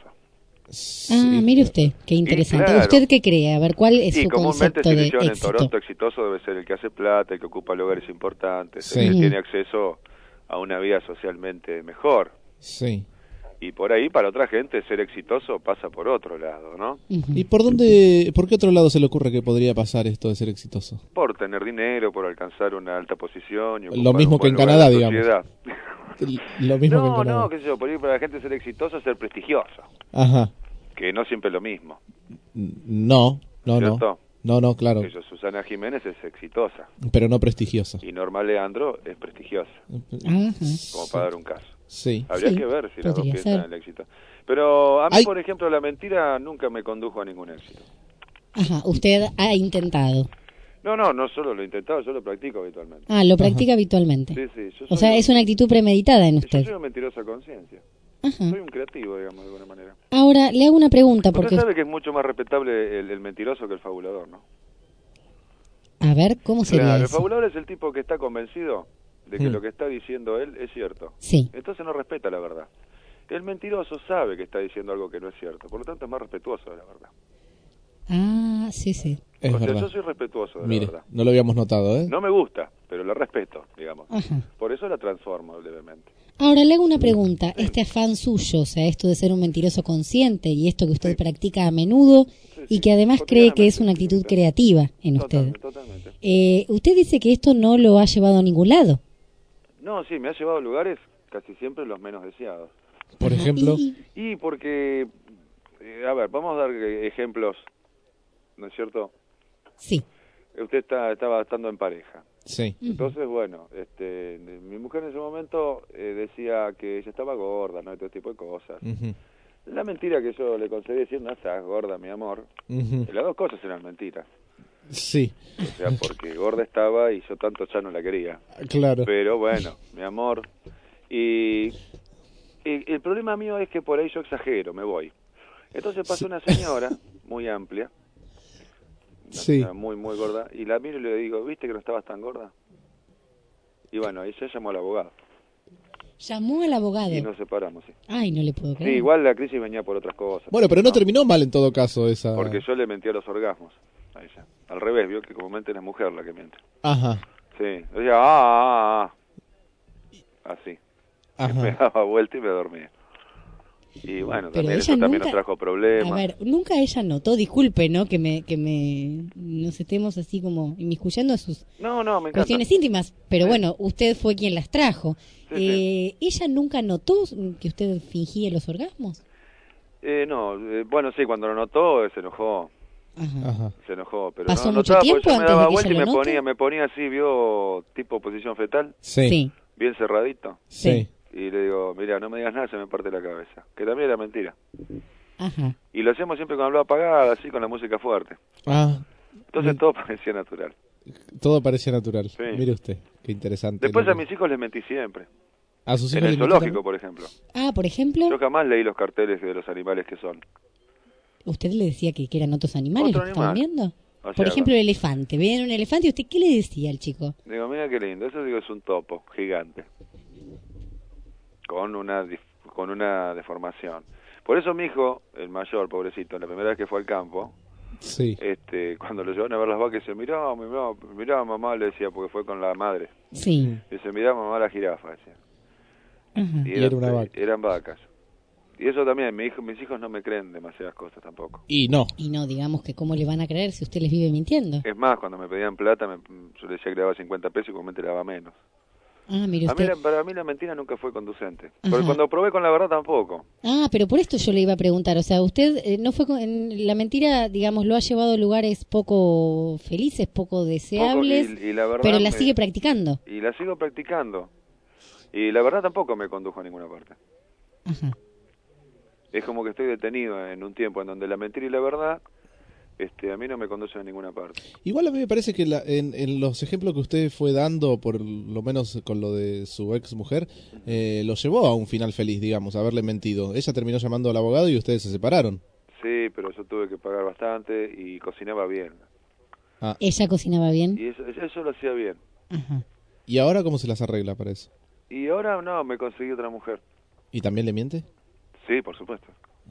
Ah, mire usted, qué interesante. claro. ¿Usted qué cree? A ver, ¿cuál es Y su comúnmente concepto si de dijeron en éxito? Toronto exitoso debe ser el que hace plata, el que ocupa lugares importantes, Sí. el que Mm. tiene acceso a una vida socialmente mejor. Sí. Y por ahí, para otra gente, ser exitoso pasa por otro lado, ¿no? ¿Y por dónde, por qué otro lado se le ocurre que podría pasar esto de ser exitoso? Por tener dinero, por alcanzar una alta posición. Y Lo ocupar mismo un que en buen lugar Canadá, la digamos. sociedad. Lo mismo que en No, Canadá. no, qué sé yo, por ahí para la gente ser exitoso es ser prestigioso, Ajá. que no siempre es lo mismo. No, no, no. ¿Cierto? No, no, claro. Qué sé yo, Susana Jiménez es exitosa Pero no prestigiosa. y Norma Leandro es prestigiosa, Ajá. como para dar un caso. Sí. Habría Sí, que ver si las dos podría piensan ser. en el éxito. Pero a mí, Hay- por ejemplo, la mentira nunca me condujo a ningún éxito. Ajá, usted ha intentado. No, no, no solo lo he intentado, yo lo practico habitualmente. Ah, lo practica habitualmente. Sí, sí, yo O soy sea, un- es una actitud premeditada en Yo usted. soy un mentiroso a conciencia. Ajá. Soy un creativo, digamos, de alguna manera. Ahora, le hago una pregunta. porque Usted sabe que es mucho más respetable el, el mentiroso que el fabulador, ¿no? A ver, ¿cómo sería Claro, el eso? fabulador es el tipo que está convencido de que Mm. lo que está diciendo él es cierto. Sí. Entonces no respeta la verdad. El mentiroso sabe que está diciendo algo que no es cierto, por lo tanto es más respetuoso de la verdad. Ah, sí, sí. Es o sea, verdad. yo soy respetuoso de Mire, la verdad. no lo habíamos notado, ¿eh? No me gusta, pero la respeto, digamos. Ajá. Por eso la transformo levemente. Ahora le hago una pregunta. Este afán suyo, o sea, esto de ser un mentiroso consciente y esto que usted practica a menudo y que además cree que es una actitud creativa en usted. Totalmente. Eh, usted dice que esto no lo ha llevado a ningún lado. No, sí, me ha llevado a lugares casi siempre los menos deseados. Por ejemplo. Y porque, eh, a ver, vamos a dar eh, ejemplos, ¿no es cierto? Sí. Usted está, estaba estando en pareja. Sí. Entonces, bueno, este, mi mujer en ese momento eh, decía que ella estaba gorda, ¿no? Y todo tipo de cosas. Ujú. La mentira que yo le concedí decir, no estás gorda, mi amor. Ujú. Las dos cosas eran mentiras. Sí. O sea, porque gorda estaba y yo tanto ya no la quería. Claro. Pero bueno, mi amor. Y, y el problema mío es que por ahí yo exagero, me voy. Entonces pasa una señora muy amplia, una Sí. señora muy, muy gorda, y la miro y le digo, ¿viste que no estabas tan gorda? Y bueno, ahí se llamó al abogado. Llamó al abogado. Y nos separamos, sí. Ay, no le puedo Sí, creer. igual la crisis venía por otras cosas. Bueno, pero no terminó mal en todo caso esa... Porque yo le mentí a los orgasmos a ella. Al revés, vio que comúnmente es mujer la que miente. Ajá. Sí, yo decía, ah, ah, ah. Así. Ajá. Me daba vuelta y me dormía. Y bueno, Pero también ella eso también nunca- nos trajo problemas. A ver, nunca ella notó, disculpe, ¿no? Que me, que me, nos estemos así como inmiscuyendo a sus No, no, me encanta. cuestiones íntimas. Pero bueno, usted fue quien las trajo. Sí, eh, ¿Ella nunca notó que usted fingía los orgasmos? Eh, no, eh, bueno, sí, cuando lo notó eh, se enojó. Ajá. Se enojó, pero ¿Pasó no mucho notaba tiempo porque yo me antes de daba que vuelta y ella me lo note? ponía, me ponía así, vio tipo posición fetal. Sí. Sí. Bien cerradito. Sí. Y le digo, mira, no me digas nada, se me parte la cabeza. Que también era mentira. Ajá. Y lo hacíamos siempre con la luz apagada, así, con la música fuerte. Ah, Entonces todo parecía natural. todo parecía natural. Sí. Mire usted, qué interesante. Después lo a que- mis hijos les mentí siempre. ¿A sus En hijos el les mentí zoológico, por ejemplo. Ah, por ejemplo, Yo jamás leí los carteles de los animales que son. usted le decía que, que eran otros animales Otro los que estaban animal. viendo. O sea, Por ejemplo, el elefante. ¿Ven un elefante y usted qué le decía al chico? Digo, mira qué lindo, eso digo es un topo gigante. Con una dif- con una deformación. Por eso mi hijo, el mayor, pobrecito, la primera vez que fue al campo, Sí. este, cuando lo llevaron a ver las vacas, dice, mirá, mirá, mirá, mamá, le decía, porque fue con la madre. Sí. Dice, mirá, mamá, la jirafa, decía. Ajá. Y era una vaca. Eran vacas. Y eso también, mi hijo, mis hijos no me creen demasiadas cosas tampoco. Y no. Y no, digamos que cómo le van a creer si usted les vive mintiendo. Es más, cuando me pedían plata, me, yo le decía que le daba cincuenta pesos y comúnmente le daba menos. Ah, mire A mí, usted. la- para mí la mentira nunca fue conducente. Ajá. Porque cuando probé con la verdad tampoco. Ah, pero por esto yo le iba a preguntar, o sea, usted eh, no fue con, en, la mentira, digamos, lo ha llevado a lugares poco felices, poco deseables, Poco, y- y la verdad pero la me- sigue practicando. Y la sigo practicando. Y la verdad tampoco me condujo a ninguna parte. Ajá. Es como que estoy detenido en un tiempo en donde la mentira y la verdad este, a mí no me conducen a ninguna parte. Igual a mí me parece que la- en, en los ejemplos que usted fue dando, por lo menos con lo de su ex mujer, eh, lo llevó a un final feliz, digamos, haberle mentido. Ella terminó llamando al abogado y ustedes se separaron. Sí, pero yo tuve que pagar bastante y cocinaba bien. Ah. ¿Ella cocinaba bien? Y eso, eso lo hacía bien. Ajá. ¿Y ahora cómo se las arregla para eso? Y ahora no, me conseguí otra mujer. ¿Y también le miente? Sí, por supuesto.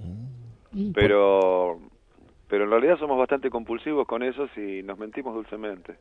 Mm, Pero pero en realidad somos bastante compulsivos con eso y nos mentimos dulcemente.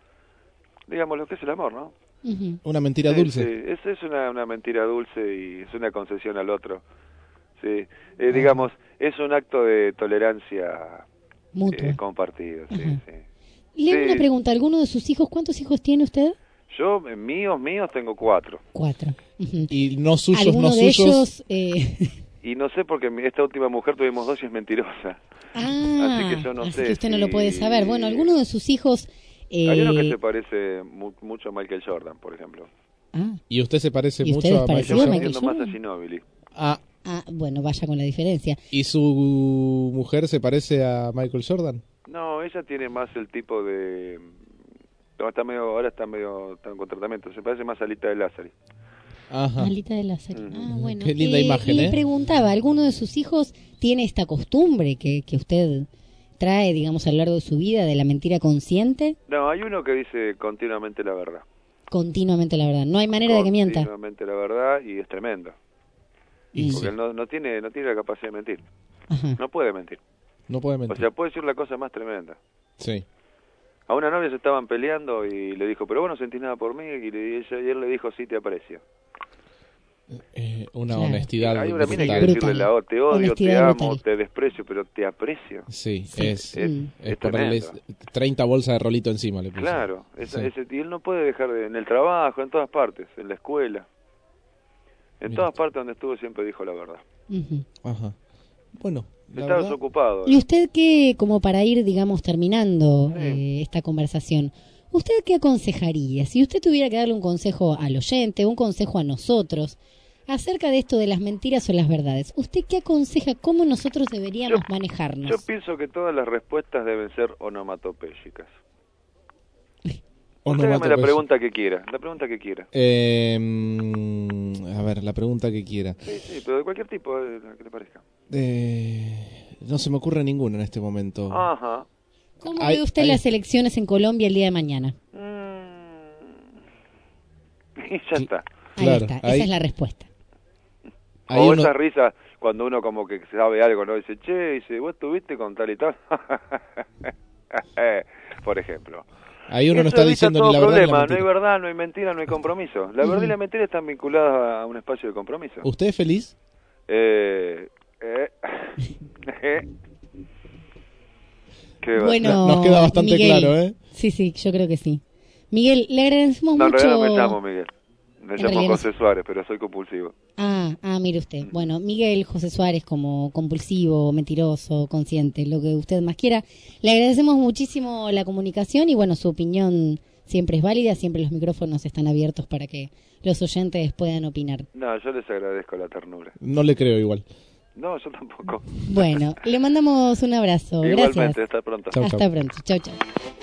Digamos lo que es el amor, ¿no? Ujú. Una mentira Sí, dulce. sí, es, es una, una mentira dulce y es una concesión al otro. Sí, eh, digamos, es un acto de tolerancia Mutua. eh, compartido. Sí, Ajá. sí. Le hago Sí. una pregunta, ¿alguno de sus hijos, cuántos hijos tiene usted? Yo, eh, míos, míos, tengo cuatro. Cuatro. Ujú. Y no suyos, ¿Alguno no de suyos. ellos? eh, Y no sé porque mi- esta última mujer tuvimos dos y es mentirosa. Ah, Así que yo no así sé que usted no si- lo puede saber. Bueno, ¿alguno de sus hijos? eh, Hay uno que se parece mu- mucho a Michael Jordan, por ejemplo. ah, Y usted se parece ¿Y usted mucho es a parecido Michael a Jordan. Michael Siendo más a Jordan? Ginóbili. Ah, ah, bueno, vaya con la diferencia. ¿y su mujer se parece a Michael Jordan? No, ella tiene más el tipo de... No, está medio, ahora está medio está con tratamiento. Se parece más a Alita de Lázari. Ajá. Alita de Lázaro. Ah, bueno. Qué linda eh, imagen, le ¿eh? preguntaba, ¿alguno de sus hijos tiene esta costumbre que, que usted trae, digamos, a lo largo de su vida de la mentira consciente? No, hay uno que dice continuamente la verdad. Continuamente la verdad. No hay manera de que mienta. Continuamente la verdad y es tremendo. Y Porque sí. él no, no tiene no tiene la capacidad de mentir. Ajá. No puede mentir. No puede mentir. O sea, puede decir la cosa más tremenda. Sí. A una novia se estaban peleando y le dijo, pero vos no sentís nada por mí, y, le, ella, y él le dijo, sí, te aprecio. Eh, una Claro. honestidad Hay una mina que brutal. decirle, la, te odio, Honestidad te amo, brutal. te desprecio, pero te aprecio. Sí, Sí. es, Es, Mm. es es ponerle tremendo. treinta bolsas de rolito encima. Le puso. Claro, esa- Sí. ese, y él no puede dejar de, en el trabajo, en todas partes, en la escuela. En Mira. todas partes donde estuvo siempre dijo la verdad. Ujú. Ajá. Bueno, la Estaba verdad, desocupado. ¿Y usted qué, como para ir, digamos, terminando Sí. eh, esta conversación, usted qué aconsejaría? Si usted tuviera que darle un consejo al oyente, un consejo a nosotros, acerca de esto de las mentiras o las verdades, ¿usted qué aconseja? ¿Cómo nosotros deberíamos Yo- manejarnos? Yo pienso que todas las respuestas deben ser onomatopéyicas. Usted hágame la onomatopeya. pregunta que quiera, la pregunta que quiera. Eh, mm, a ver, la pregunta que quiera. Sí, sí, pero de cualquier tipo, eh, la que le parezca. Eh, no se me ocurre ninguna en este momento. Ajá. ¿Cómo Hay- ve usted hay- las elecciones en Colombia el día de mañana? Y ya está. Ahí Claro, está, ahí- esa es la respuesta. Hay O uno- esa risa cuando uno como que sabe algo, ¿no? Dice, che, dice, ¿vos estuviste con tal y tal? Por ejemplo. Ahí uno no Eso está evita diciendo todo ni la verdad ni problema, la no hay mentira. verdad, no hay mentira, no hay compromiso. La verdad y la mentira están vinculadas a un espacio de compromiso. ¿Usted es feliz? Eh, eh, eh. Qué va- Bueno, Nos queda bastante Miguel, claro, ¿eh? Sí, sí, yo creo que sí. Miguel, le agradecemos No, en mucho. realidad no me llamo Miguel. Me En llamo realidad no José Suárez, pero soy compulsivo. Ah, ah, mire usted. Bueno, Miguel José Suárez como compulsivo, mentiroso, consciente, lo que usted más quiera. Le agradecemos muchísimo la comunicación y bueno, su opinión siempre es válida, siempre los micrófonos están abiertos para que los oyentes puedan opinar. No, yo les agradezco la ternura. No le creo igual. No, yo tampoco. Bueno, le mandamos un abrazo. Igualmente, Gracias. hasta pronto. Chau, Hasta chau. pronto. Chau, chau.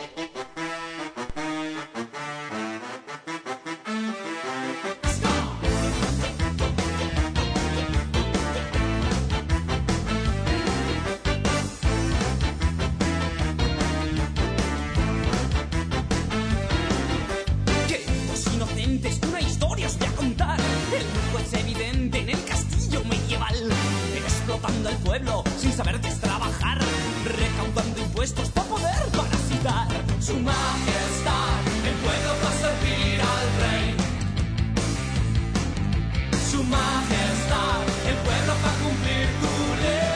Queridos inocentes, una historia os voy a contar. El lujo es evidente en el castillo medieval, explotando el pueblo sin saber qué es trabajar, recaudando impuestos para poder parasitar. Su majestad, el pueblo va a servir al rey. Su majestad, el pueblo va a cumplir tu ley.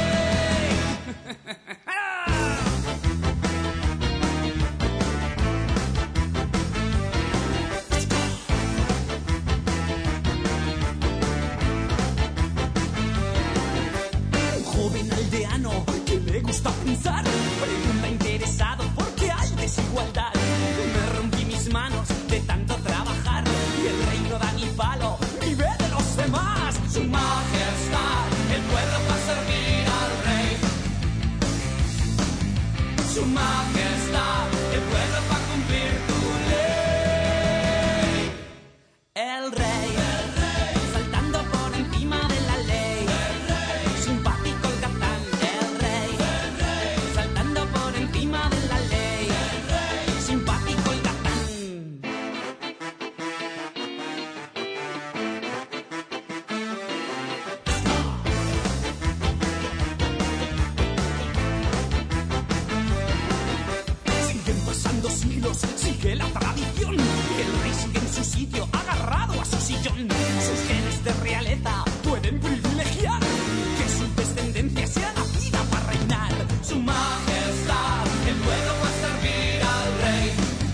Un joven aldeano que le gusta pensar, pregunta interesado por qué hay desigualdad. Me rompí mis manos de tanto trabajar y el rey no da ni palo ni ve de los demás. Su majestad, el pueblo va a servir al rey. Su majestad, el pueblo va a cumplir tu ley. El rey, el rey, saltando por encima de la ley. El rey, simpático el gatán. El rey, el rey, saltando por encima de la ley. El rey, simpático el gatán. Siguen pasando siglos, sigue la tradición. El rey sigue en su sitio, agarrado a su sillón. Sus genes de realeza pueden privilegiar que su descendencia sea nacida para reinar. Su majestad, el pueblo va a servir al rey.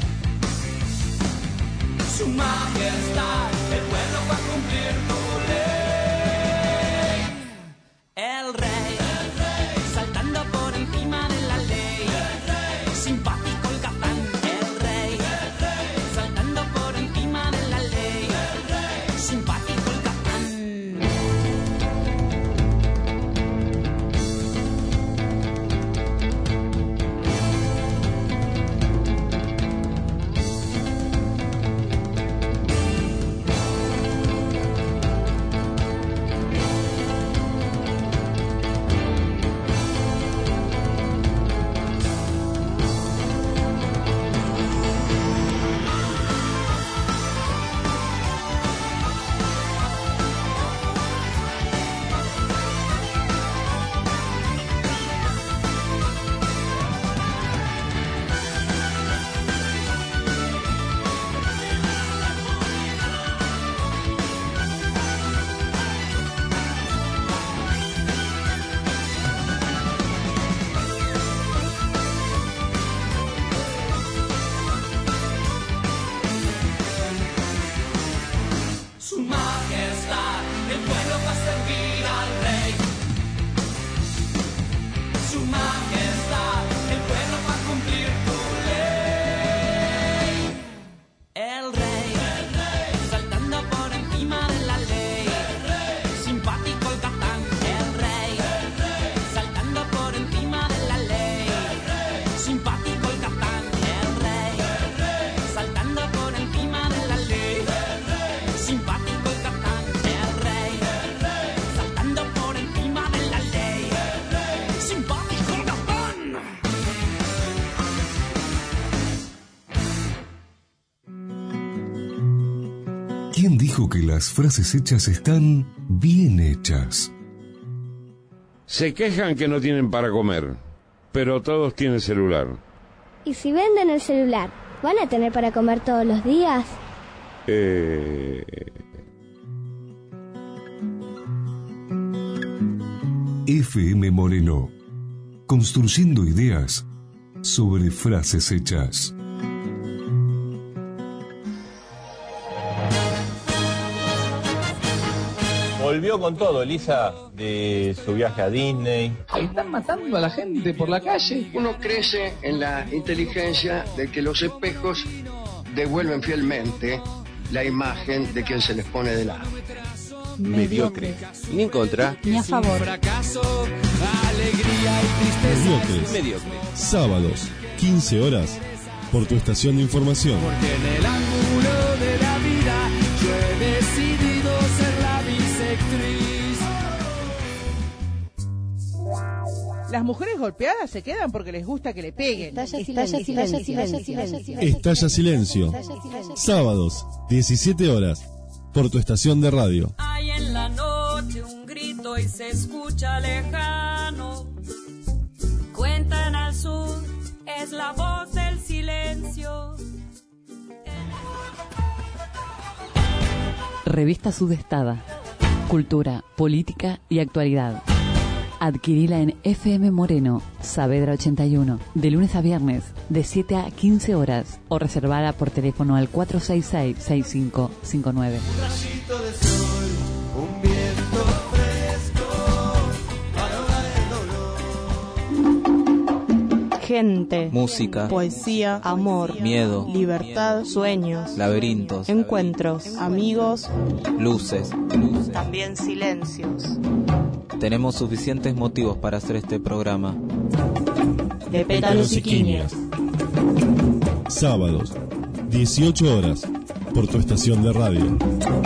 Su majestad, el pueblo va a cumplir tu ley. El rey, el rey, saltando por encima de la ley. El rey, simpático el gatán. El rey, el rey, saltando por encima de la ley. El rey, simpático el gatán. ¿Quién dijo que las frases hechas están bien hechas? Se quejan que no tienen para comer, pero todos tienen celular. ¿Y si venden el celular, van a tener para comer todos los días? Eh... F M Moreno, construyendo ideas sobre frases hechas. Volvió con todo, Elisa, de su viaje a Disney. Están matando a la gente por la calle. Uno crece en la inteligencia de que los espejos devuelven fielmente la imagen de quien se les pone de lado. Mediocre. Ni en contra. Ni a favor. Mediocres. Mediocre. Sábados, quince horas, por tu estación de información. Porque en el ángulo de la vida yo he decidido ser la bisectriz. Las mujeres golpeadas se quedan porque les gusta que le peguen. Estalla silencio. Estalla silencio. Sábados, diecisiete horas, por tu estación de radio. Hay en la noche un grito y se escucha lejano. Cuentan al sur, es la voz del silencio. Revista Sudestada. Cultura, política y actualidad. Adquirila en F M Moreno, Saavedra ochenta y uno, de lunes a viernes, de siete a quince horas, o reservada por teléfono al cuatro seis seis, seis cinco cinco nueve. Un rayito de sol, un viento fresco, para ahogar el dolor. Gente, música, poesía, amor, miedo, libertad, sueños, laberintos, encuentros, amigos, luces, también silencios. Tenemos suficientes motivos para hacer este programa. De pétalos y quinias. Sábados, dieciocho horas, por tu estación de radio.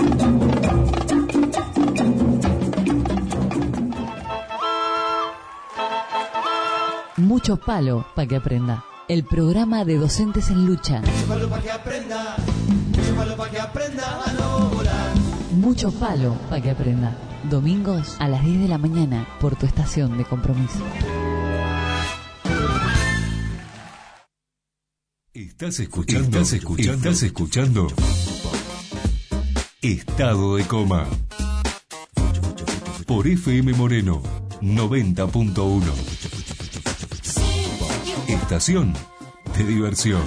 Mucho palo para que aprenda. El programa de docentes en lucha. Llévalo para que aprenda, llévalo para que aprenda a no volar. Mucho palo para que aprenda. Domingos a las diez de la mañana por tu estación de compromiso. Estás escuchando, estás escuchando, estás escuchando Estado de Coma por F M Moreno noventa punto uno. Estación de diversión.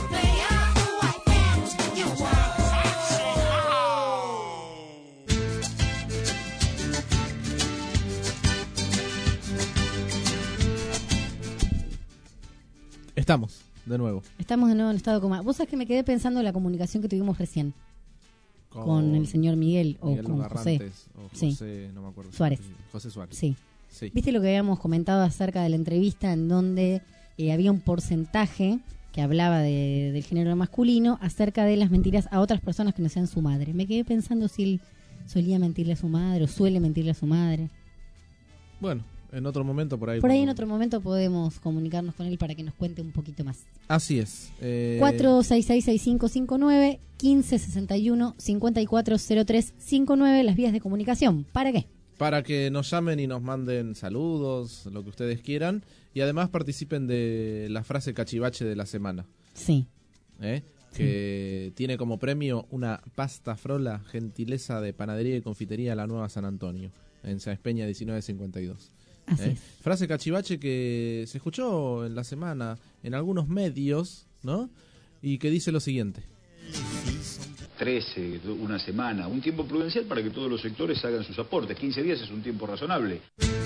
Estamos, de nuevo. Estamos de nuevo en estado de coma. Vos sabés que me quedé pensando en la comunicación que tuvimos recién. Con, con el señor Miguel, Miguel o con José. O José, sí. no me acuerdo. Suárez. José Suárez. Sí. sí. ¿Viste lo que habíamos comentado acerca de la entrevista en donde eh, había un porcentaje que hablaba de, del género masculino acerca de las mentiras a otras personas que no sean su madre? Me quedé pensando si él solía mentirle a su madre o suele mentirle a su madre. Bueno, en otro momento por ahí. Por ahí en otro momento podemos comunicarnos con él para que nos cuente un poquito más. Así es. Eh... cuatro seis seis, seis cinco cinco nueve, uno cinco seis uno, cinco cuatro cero tres cinco nueve, las vías de comunicación. ¿Para qué? Para que nos llamen y nos manden saludos, lo que ustedes quieran. Y además participen de la frase cachivache de la semana. Sí. ¿Eh? Que sí. Tiene como premio una pasta frola, gentileza de panadería y confitería La Nueva San Antonio, en Sáenz Peña diecinueve cincuenta y dos. Así ¿Eh? es. Frase cachivache que se escuchó en la semana en algunos medios, ¿no? Y que dice lo siguiente. trece, una semana, un tiempo prudencial para que todos los sectores hagan sus aportes. quince días es un tiempo razonable.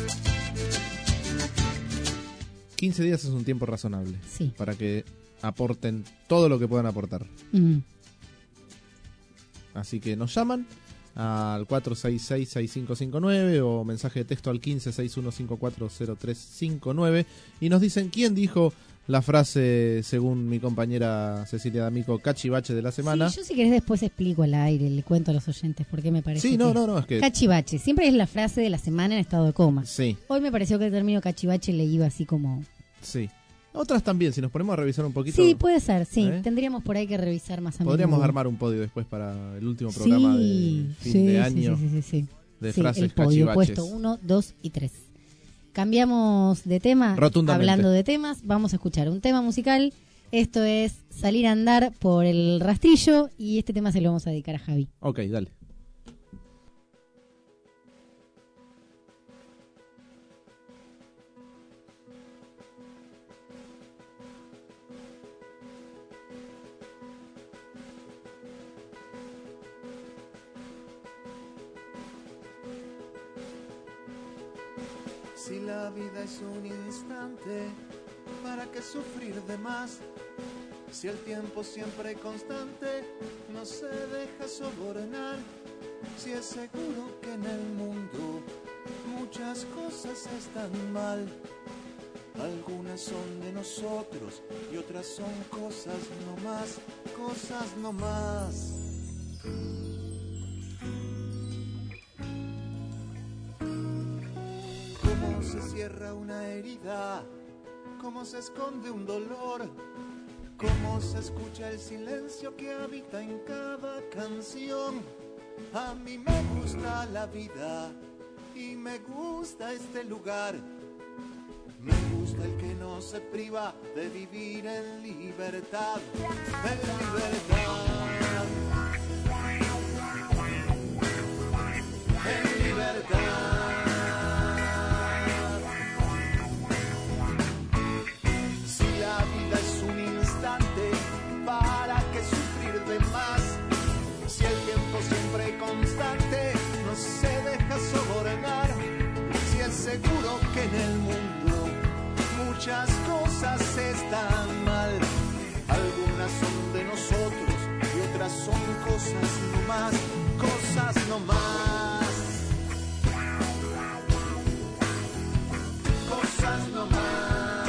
quince días es un tiempo razonable. Sí. Para que aporten todo lo que puedan aportar. Mm. Así que nos llaman al cuatro seis seis, seis cinco cinco nueve o mensaje de texto al quince seis uno cinco cuatro cero tres cinco nueve y nos dicen quién dijo la frase, según mi compañera Cecilia D'Amico, cachivache de la semana. Sí, yo si querés después explico al aire, le cuento a los oyentes por qué me parece. Sí, no, que no, no, es que... Cachivache, siempre es la frase de la semana en estado de coma. Sí. Hoy me pareció que el término cachivache le iba así como... Sí. Otras también, si nos ponemos a revisar un poquito. Sí, puede ser, sí. ¿Eh? Tendríamos por ahí que revisar más a Podríamos menudo. armar un podio después para el último programa sí, de fin sí, de sí, año. Sí, sí, sí, sí. De sí, frases el podio cachivaches. puesto uno, dos y tres. Cambiamos de tema. Rotundamente. Hablando de temas, vamos a escuchar un tema musical. Esto es Salir a andar por el rastrillo y este tema se lo vamos a dedicar a Javi. Ok, dale. Si la vida es un instante, ¿para qué sufrir de más? Si el tiempo siempre constante no se deja sobornar. Si es seguro que en el mundo muchas cosas están mal. Algunas son de nosotros y otras son cosas no más, cosas no más. Cómo se cierra una herida, cómo se esconde un dolor, cómo se escucha el silencio que habita en cada canción. A mí me gusta la vida y me gusta este lugar. Me gusta el que no se priva de vivir en libertad, en libertad, en libertad. Si la vida es un instante, ¿para qué sufrir de más? Si el tiempo siempre constante no se deja sobornar. Si es seguro que en el mundo muchas cosas están mal. Algunas son de nosotros y otras son cosas no más, cosas no más, cosas no más.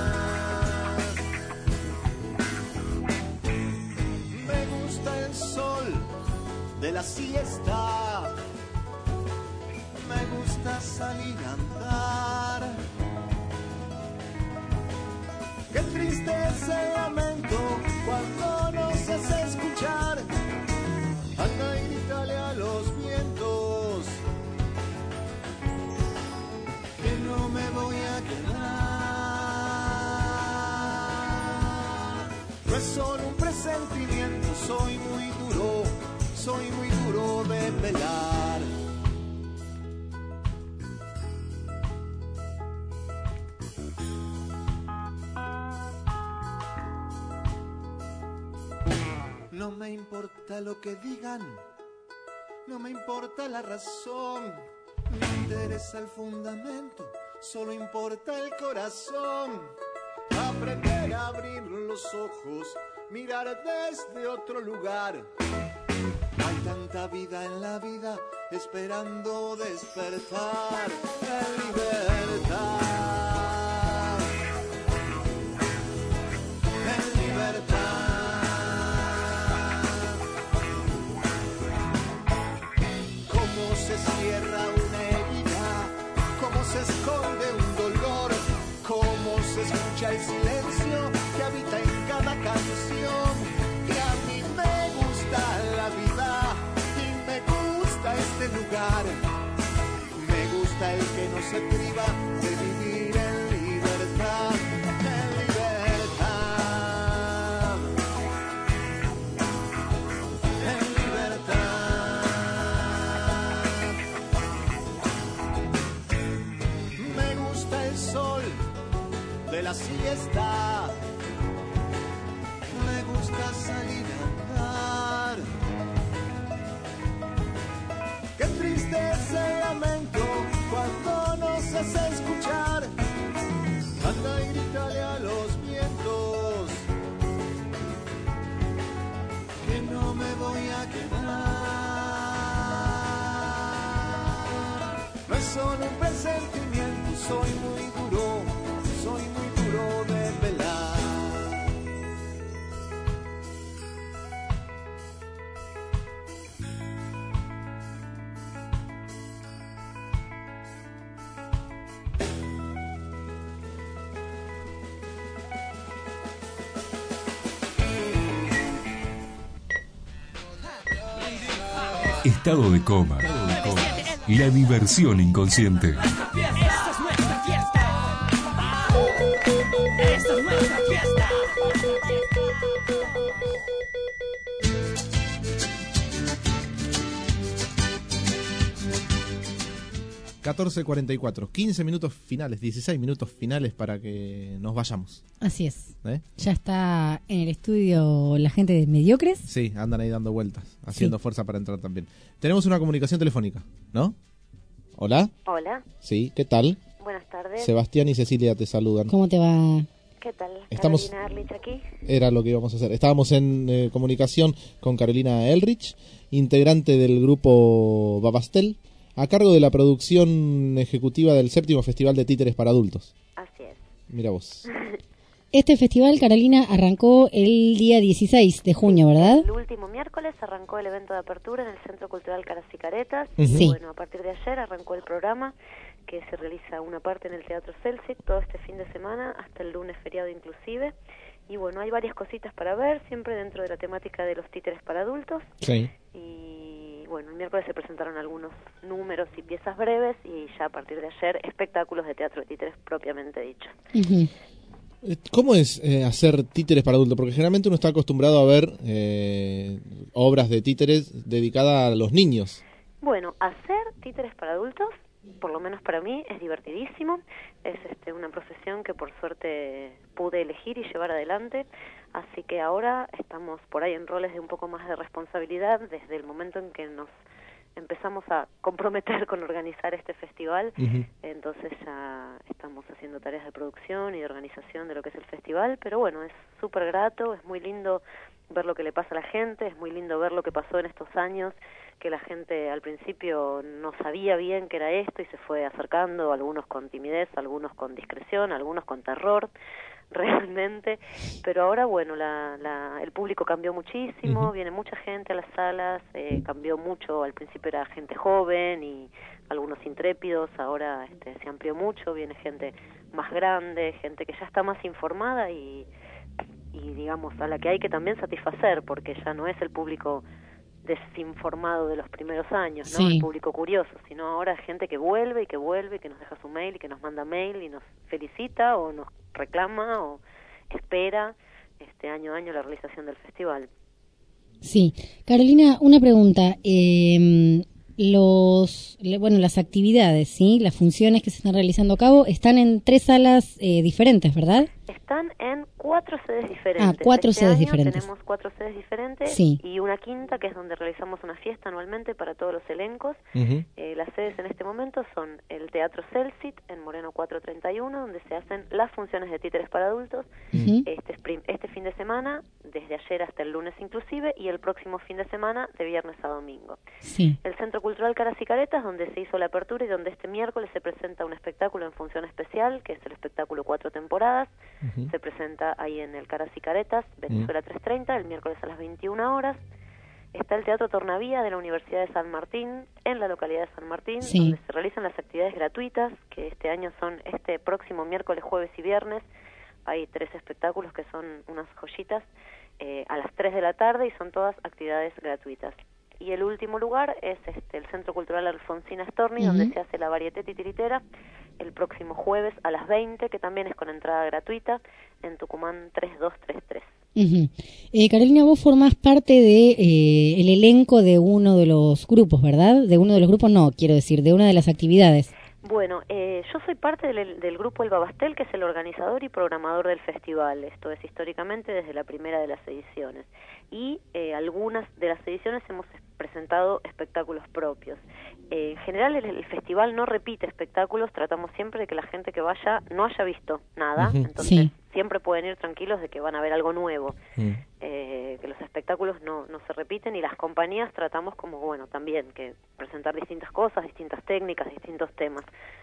Me gusta el sol de la siesta, me gusta salir a andar. Qué triste es el lamento cuando no se hace escuchar. Anda y grítale a los vientos que no me voy a quedar. No es solo un presentimiento, soy muy duro, soy muy duro de pelar. No me importa lo que digan, no me importa la razón, no me interesa el fundamento, solo importa el corazón. Aprender a abrir los ojos, mirar desde otro lugar. Hay tanta vida en la vida, esperando despertar en libertad, en libertad. Se cierra una herida, cómo se esconde un dolor, cómo se escucha el silencio que habita en cada canción. Y a mí me gusta la vida y me gusta este lugar. Me gusta el que no se priva de vivir en libertad, en libertad, en libertad. De la siesta, me gusta salir a andar. Qué triste es el lamento cuando no se hace escuchar. Anda y grítale a los vientos que no me voy a quedar. No es solo un presentimiento, soy muy duro, soy muy duro de pelar. estado de coma, la diversión inconsciente. Esta es nuestra fiesta. Esta es nuestra fiesta. catorce cuarenta y cuatro, quince minutos finales, dieciséis minutos finales para que nos vayamos. Así es. ¿Eh? Ya está en el estudio la gente de Mediocres. Sí, andan ahí dando vueltas, haciendo Sí. fuerza para entrar también. Tenemos una comunicación telefónica, ¿no? ¿Hola? Hola, Sí, ¿qué tal? buenas tardes. Sebastián y Cecilia te saludan. ¿Cómo te va? ¿Qué tal? Estamos- Carolina Erlich aquí. Era lo que íbamos a hacer. Estábamos en eh, comunicación con Carolina Elrich, integrante del grupo Babastel, a cargo de la producción ejecutiva del séptimo Festival de Títeres para Adultos. Así es. Mira vos. Este festival, Carolina, arrancó el día dieciséis de junio, ¿verdad? El último miércoles arrancó el evento de apertura en el Centro Cultural Caras y Caretas. Ujú. Y Sí. bueno, a partir de ayer arrancó el programa, que se realiza una parte en el Teatro Celsic todo este fin de semana, hasta el lunes feriado inclusive. Y bueno, hay varias cositas para ver, siempre dentro de la temática de los títeres para adultos. Sí. Y bueno, el miércoles se presentaron algunos números y piezas breves, y ya a partir de ayer espectáculos de teatro de títeres propiamente dicho. Ujú. Eh, ¿Cómo es eh, hacer títeres para adultos? Porque generalmente uno está acostumbrado a ver eh, obras de títeres dedicadas a los niños. Bueno, hacer títeres para adultos, por lo menos para mí, es divertidísimo. Es este, una profesión que por suerte pude elegir y llevar adelante. Así que ahora estamos por ahí en roles de un poco más de responsabilidad desde el momento en que nos empezamos a comprometer con organizar este festival. Ujú. Entonces ya estamos haciendo tareas de producción y de organización de lo que es el festival. Pero bueno, es súper grato, es muy lindo ver lo que le pasa a la gente, es muy lindo ver lo que pasó en estos años, que la gente al principio no sabía bien qué era esto y se fue acercando, algunos con timidez, algunos con discreción, algunos con terror, realmente, pero ahora, bueno, la, la, el público cambió muchísimo, Ujú. viene mucha gente a las salas, eh, cambió mucho, al principio era gente joven y algunos intrépidos, ahora este, se amplió mucho, viene gente más grande, gente que ya está más informada y y digamos a la que hay que también satisfacer, porque ya no es el público desinformado de los primeros años, ¿no? Sí. El público curioso, sino ahora gente que vuelve y que vuelve, que nos deja su mail y que nos manda mail y nos felicita o nos reclama o espera este año a año la realización del festival. Sí. Carolina, una pregunta. Eh, los, le- bueno, las actividades, ¿sí? Las funciones que se están realizando a cabo están en tres salas eh, diferentes, ¿verdad? Están en cuatro sedes diferentes. Ah, cuatro Este sedes año diferentes. Tenemos cuatro sedes diferentes Sí. y una quinta, que es donde realizamos una fiesta anualmente para todos los elencos. Ujú. Eh, las sedes en este momento son el Teatro Celsit en Moreno cuatrocientos treinta y uno, donde se hacen las funciones de títeres para adultos. Ujú. Este, es prim- este fin de semana, desde ayer hasta el lunes inclusive, y el próximo fin de semana, de viernes a domingo. Sí. El Centro Cultural Caras y Caretas, donde se hizo la apertura y donde este miércoles se presenta un espectáculo en función especial, que es el espectáculo Cuatro Temporadas. Ujú. Se presenta ahí en el Caras y Caretas, Venezuela trescientos treinta, el miércoles a las veintiuna horas. Está el Teatro Tornavía de la Universidad de San Martín, en la localidad de San Martín, Sí. donde se realizan las actividades gratuitas, que este año son este próximo miércoles, jueves y viernes. Hay tres espectáculos que son unas joyitas, eh, a las tres de la tarde, y son todas actividades gratuitas. Y el último lugar es este, el Centro Cultural Alfonsina Storni, Ujú. donde se hace la varieté titiritera el próximo jueves a las veinte, que también es con entrada gratuita, en Tucumán tres dos tres tres. Ujú. Eh, Carolina, vos formás parte de eh, el elenco de uno de los grupos, ¿verdad? De uno de los grupos, no, quiero decir, de una de las actividades. Bueno, eh, yo soy parte del, del grupo El Babastel, que es el organizador y programador del festival. Esto es históricamente desde la primera de las ediciones. Y eh, algunas de las ediciones hemos presentado espectáculos propios. Eh, en general el, el festival no repite espectáculos, tratamos siempre de que la gente que vaya no haya visto nada, Ujú. entonces Sí. siempre pueden ir tranquilos de que van a ver algo nuevo. Mm. Eh, que los espectáculos no, no se repiten, y las compañías tratamos como, bueno, también que presentar distintas cosas, distintas técnicas, distintos temas.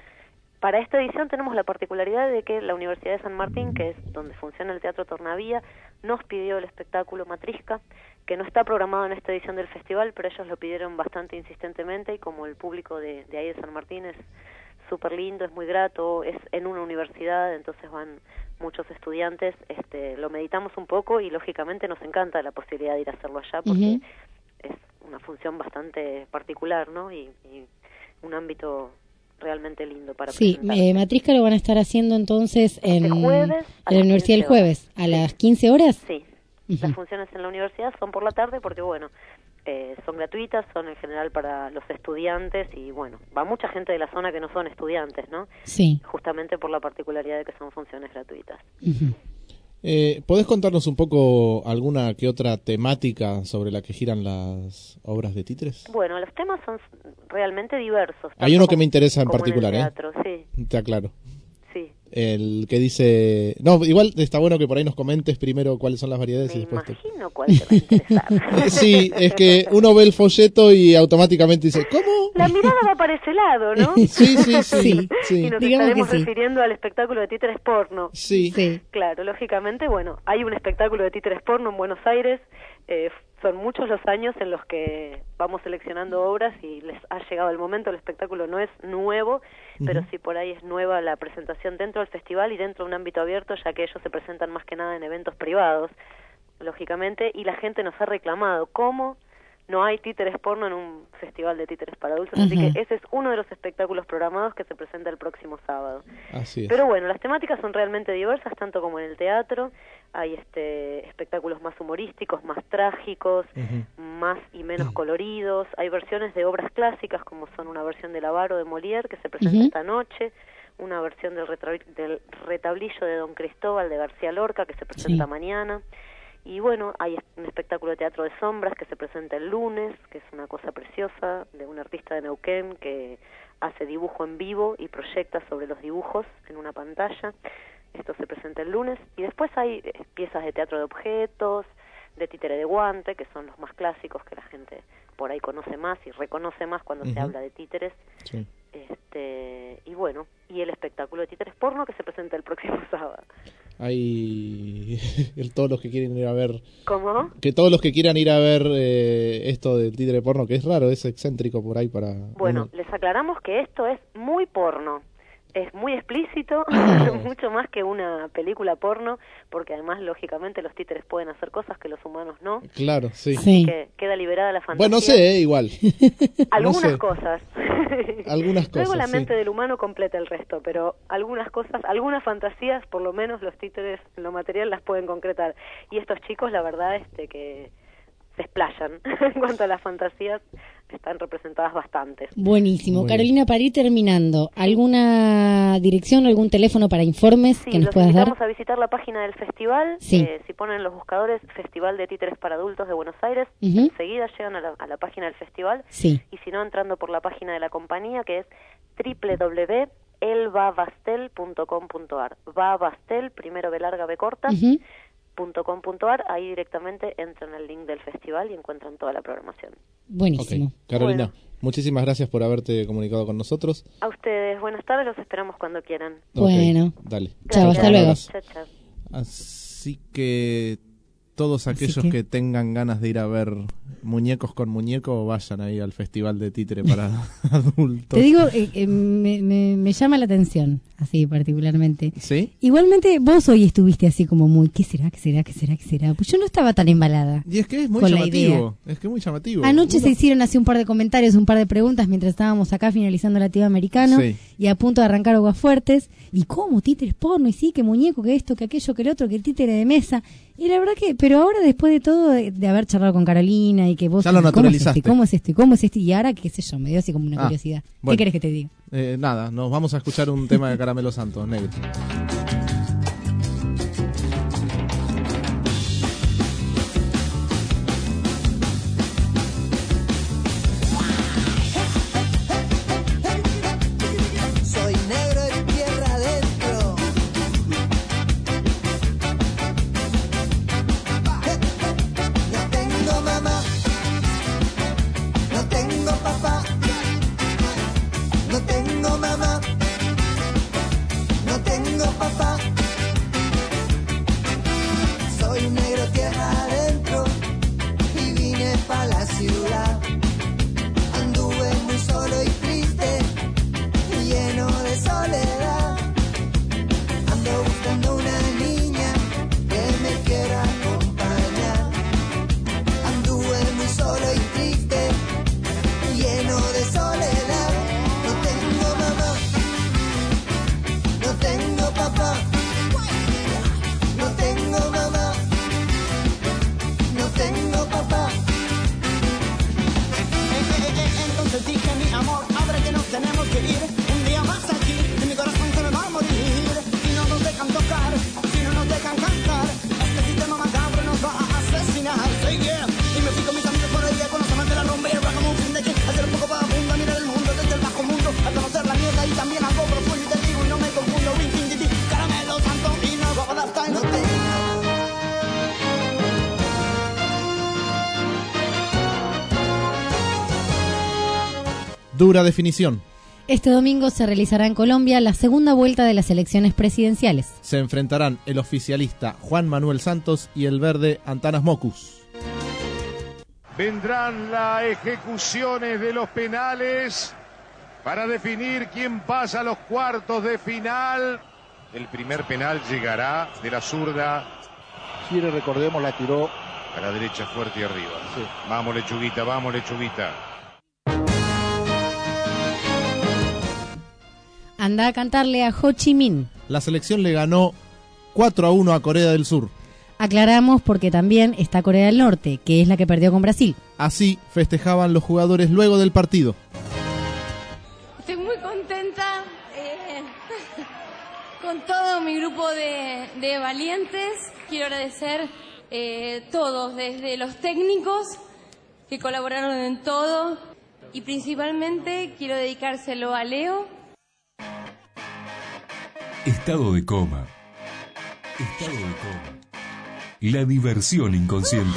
Para esta edición tenemos la particularidad de que la Universidad de San Martín, que es donde funciona el Teatro Tornavía, nos pidió el espectáculo Matrisca, que no está programado en esta edición del festival, pero ellos lo pidieron bastante insistentemente, y como el público de, de ahí de San Martín es súper lindo, es muy grato, es en una universidad, entonces van muchos estudiantes, este, lo meditamos un poco y lógicamente nos encanta la posibilidad de ir a hacerlo allá, porque Ujú. es una función bastante particular, ¿no? Y, y un ámbito realmente lindo para sí, presentar. eh, Matrisca lo van a estar haciendo entonces en, Este jueves a en la las universidad el quince jueves, a sí. las quince horas. Sí, uh-huh. Las funciones en la universidad son por la tarde porque, bueno, eh, son gratuitas, son en general para los estudiantes y, bueno, va mucha gente de la zona que no son estudiantes, ¿no? Sí. Justamente por la particularidad de que son funciones gratuitas. Uh-huh. Eh, ¿Podés contarnos un poco alguna que otra temática sobre la que giran las obras de títeres? Bueno, los temas son realmente diversos. Hay uno que me interesa en como particular, en el teatro, ¿eh? Sí. Te aclaro. Sí. El que dice... No, igual está bueno que por ahí nos comentes primero cuáles son las variedades Me y después... imagino te... cuál te va a interesar. Sí, es que uno ve el folleto y automáticamente dice, ¿cómo? La mirada va para ese lado, ¿no? Sí, sí, sí. sí. Y nos Digamos estaremos que sí. refiriendo al espectáculo de títeres porno. Sí. sí. Claro, lógicamente, bueno, hay un espectáculo de títeres porno en Buenos Aires. Eh, son muchos los años en los que vamos seleccionando obras y les ha llegado el momento. El espectáculo no es nuevo, uh-huh. pero sí por ahí es nueva la presentación dentro del festival y dentro de un ámbito abierto, ya que ellos se presentan más que nada en eventos privados, lógicamente, y la gente nos ha reclamado cómo no hay títeres porno en un festival de títeres para adultos, uh-huh. así que ese es uno de los espectáculos programados que se presenta el próximo sábado. Así es. Pero bueno, las temáticas son realmente diversas, tanto como en el teatro. Hay este espectáculos más humorísticos, más trágicos, uh-huh. más y menos uh-huh. coloridos. Hay versiones de obras clásicas, como son una versión de Lavaro de Molière, que se presenta uh-huh. esta noche, una versión del, retra- del Retablillo de Don Cristóbal de García Lorca, que se presenta sí. mañana. Y bueno, hay un espectáculo de teatro de sombras que se presenta el lunes, que es una cosa preciosa, de un artista de Neuquén que hace dibujo en vivo y proyecta sobre los dibujos en una pantalla. Esto se presenta el lunes. Y después hay piezas de teatro de objetos, de títere de guante, que son los más clásicos que la gente por ahí conoce más y reconoce más cuando uh-huh. se habla de títeres. Sí. Este, y bueno, y el espectáculo de títeres porno que se presenta el próximo sábado. Hay todos los que quieren ir a ver. ¿Cómo? Que todos los que quieran ir a ver eh, esto del títere porno, que es raro, es excéntrico por ahí para. Bueno, uno. Les aclaramos que esto es muy porno. Es muy explícito, mucho más que una película porno, porque además, lógicamente, los títeres pueden hacer cosas que los humanos no. Claro, sí. Así sí. que queda liberada la fantasía. Bueno, no sé, eh, igual. Algunas no sé. cosas. Algunas cosas, Luego la mente sí. del humano completa el resto, pero algunas cosas, algunas fantasías, por lo menos los títeres en lo material las pueden concretar. Y estos chicos, la verdad, este que se explayan en cuanto a las fantasías, están representadas bastantes. Buenísimo. Muy Carolina, bien. Para ir terminando, ¿alguna dirección o algún teléfono para informes sí, que nos los puedas dar? Vamos a visitar la página del festival. Sí. Eh, si ponen en los buscadores Festival de Títeres para Adultos de Buenos Aires, uh-huh. enseguida llegan a la, a la página del festival. Sí. Y si no, entrando por la página de la compañía, que es doble u doble u doble u punto elbabastel punto com punto ar. Babastel, primero B larga, B corta. Uh-huh. .com.ar, ahí directamente entran al link del festival y encuentran toda la programación. Buenísimo. Okay. Carolina, bueno. muchísimas gracias por haberte comunicado con nosotros. A ustedes, buenas tardes, los esperamos cuando quieran. Okay. Bueno. Dale. Chao, hasta luego. Chao, chao. Así que todos aquellos que... que tengan ganas de ir a ver muñecos con muñeco, vayan ahí al Festival de Títere para Adultos. Te digo, eh, eh, me, me, me llama la atención, así particularmente. ¿Sí? Igualmente vos hoy estuviste así como muy, ¿qué será, qué será, qué será, qué será? Pues yo no estaba tan embalada. Y es que es muy con llamativo, es que es muy llamativo. Anoche Uno... se hicieron así un par de comentarios, un par de preguntas mientras estábamos acá finalizando el activo americano sí. y a punto de arrancar aguas fuertes. ¿Y cómo? Títeres porno, y sí, que muñeco, que esto, que aquello, que el otro, que el títere de mesa. Y la verdad que, pero ahora después de todo, de, de haber charlado con Carolina y que vos... Ya lo naturalizaste. ¿Cómo es esto? ¿Y cómo es esto? Y ahora, qué sé yo, me dio así como una ah, curiosidad. Bueno, ¿Qué querés que te diga? Eh, nada, nos vamos a escuchar un tema de Caramelo Santos, negro. Soy negro en tierra adentro. No tengo mamá, no tengo papá, no tengo mamá, no tengo papá. hey yeah. Y me fui con mis amigos por ahí con los amantes de la rumba y el rock como un fin de que hacer un poco para funda, mirar el mundo desde el bajo mundo, a conocer la mierda y también algo profundo y te digo y no me confundo, ring, ting, ting, ting, caramelo santo y no va a dar time, no te. Dura definición. Este domingo se realizará en Colombia la segunda vuelta de las elecciones presidenciales. Se enfrentarán el oficialista Juan Manuel Santos y el verde Antanas Mocus. Vendrán las ejecuciones de los penales para definir quién pasa a los cuartos de final. El primer penal llegará de la zurda. Chile, recordemos, la tiró a la derecha fuerte y arriba. Sí. Vamos, Lechuguita, vamos, Lechuguita. Anda a cantarle a Ho Chi Minh. La selección le ganó cuatro a uno a Corea del Sur. Aclaramos porque también está Corea del Norte, que es la que perdió con Brasil. Así festejaban los jugadores luego del partido. Estoy muy contenta eh, con todo mi grupo de, de valientes. Quiero agradecer eh, todos, desde los técnicos que colaboraron en todo y principalmente quiero dedicárselo a Leo. Estado de coma. Estado de coma. La diversión inconsciente.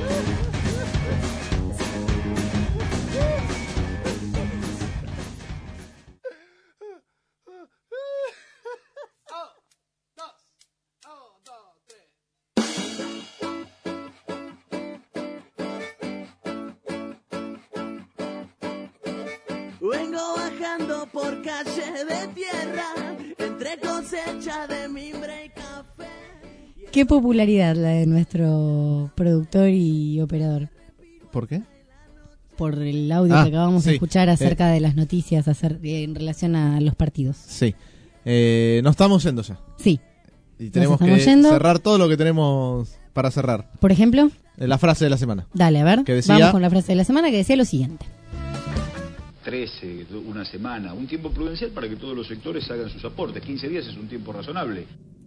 Vengo bajando por calle de tierra, entre cosecha de mimbre y café. Qué popularidad la de nuestro productor y operador. ¿Por qué? Por el audio ah, que acabamos sí. de escuchar acerca eh. de las noticias acer en relación a los partidos. Sí. Eh, nos estamos yendo ya. Sí. Y tenemos que yendo. cerrar todo lo que tenemos para cerrar. Por ejemplo. La frase de la semana. Dale, a ver. Que decía, vamos con la frase de la semana que decía lo siguiente. trece, una semana, un tiempo prudencial para que todos los sectores hagan sus aportes. quince días es un tiempo razonable.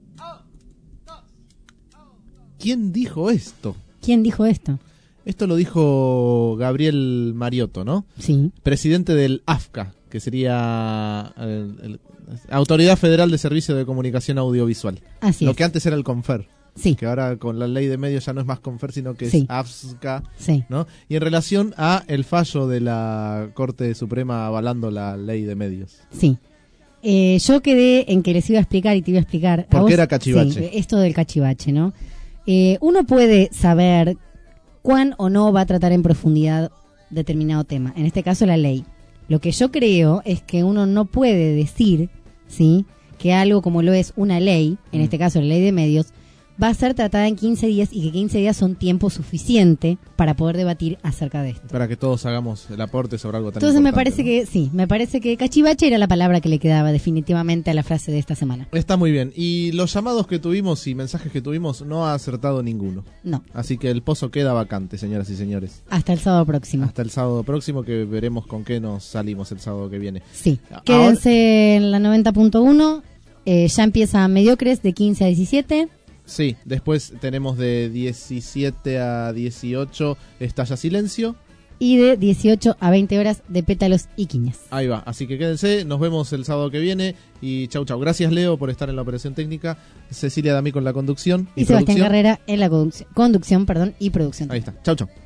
¿Quién dijo esto? ¿Quién dijo esto? Esto lo dijo Gabriel Mariotto, ¿no? Sí. Presidente del A F C A, que sería el, el, Autoridad Federal de Servicio de Comunicación Audiovisual. Así Lo es. que antes era el CONFER. Sí. Que ahora con la ley de medios ya no es más CONFER, sino que sí. es A F C A. Sí. ¿No? Y en relación a el fallo de la Corte Suprema avalando la ley de medios. Sí. Eh, yo quedé en que les iba a explicar y te iba a explicar. ¿Por a qué vos, era cachivache? Sí, esto del cachivache, ¿no? Eh, uno puede saber cuán o no va a tratar en profundidad determinado tema. En este caso, la ley. Lo que yo creo es que uno no puede decir, ¿sí?, que algo como lo es una ley, en mm. este caso la ley de medios, va a ser tratada en quince días y que quince días son tiempo suficiente para poder debatir acerca de esto. Para que todos hagamos el aporte sobre algo tan Entonces importante. me parece ¿no? que sí, me parece que cachivache era la palabra que le quedaba definitivamente a la frase de esta semana. Está muy bien. Y los llamados que tuvimos y mensajes que tuvimos no ha acertado ninguno. No. Así que el pozo queda vacante, señoras y señores. Hasta el sábado próximo. Hasta el sábado próximo, que veremos con qué nos salimos el sábado que viene. Sí. Ahora... Quédense en la noventa punto uno. Eh, ya empieza Mediocres de quince a diecisiete. Sí, después tenemos de diecisiete a dieciocho Estalla Silencio. Y de dieciocho a veinte horas de Pétalos y Quiñas. Ahí va, así que quédense, nos vemos el sábado que viene. Y chau chau, gracias Leo por estar en la operación técnica, Cecilia Damí con la conducción. Y, y Sebastián Carrera en la conducción, conducción perdón, y producción. Ahí está, chau chau.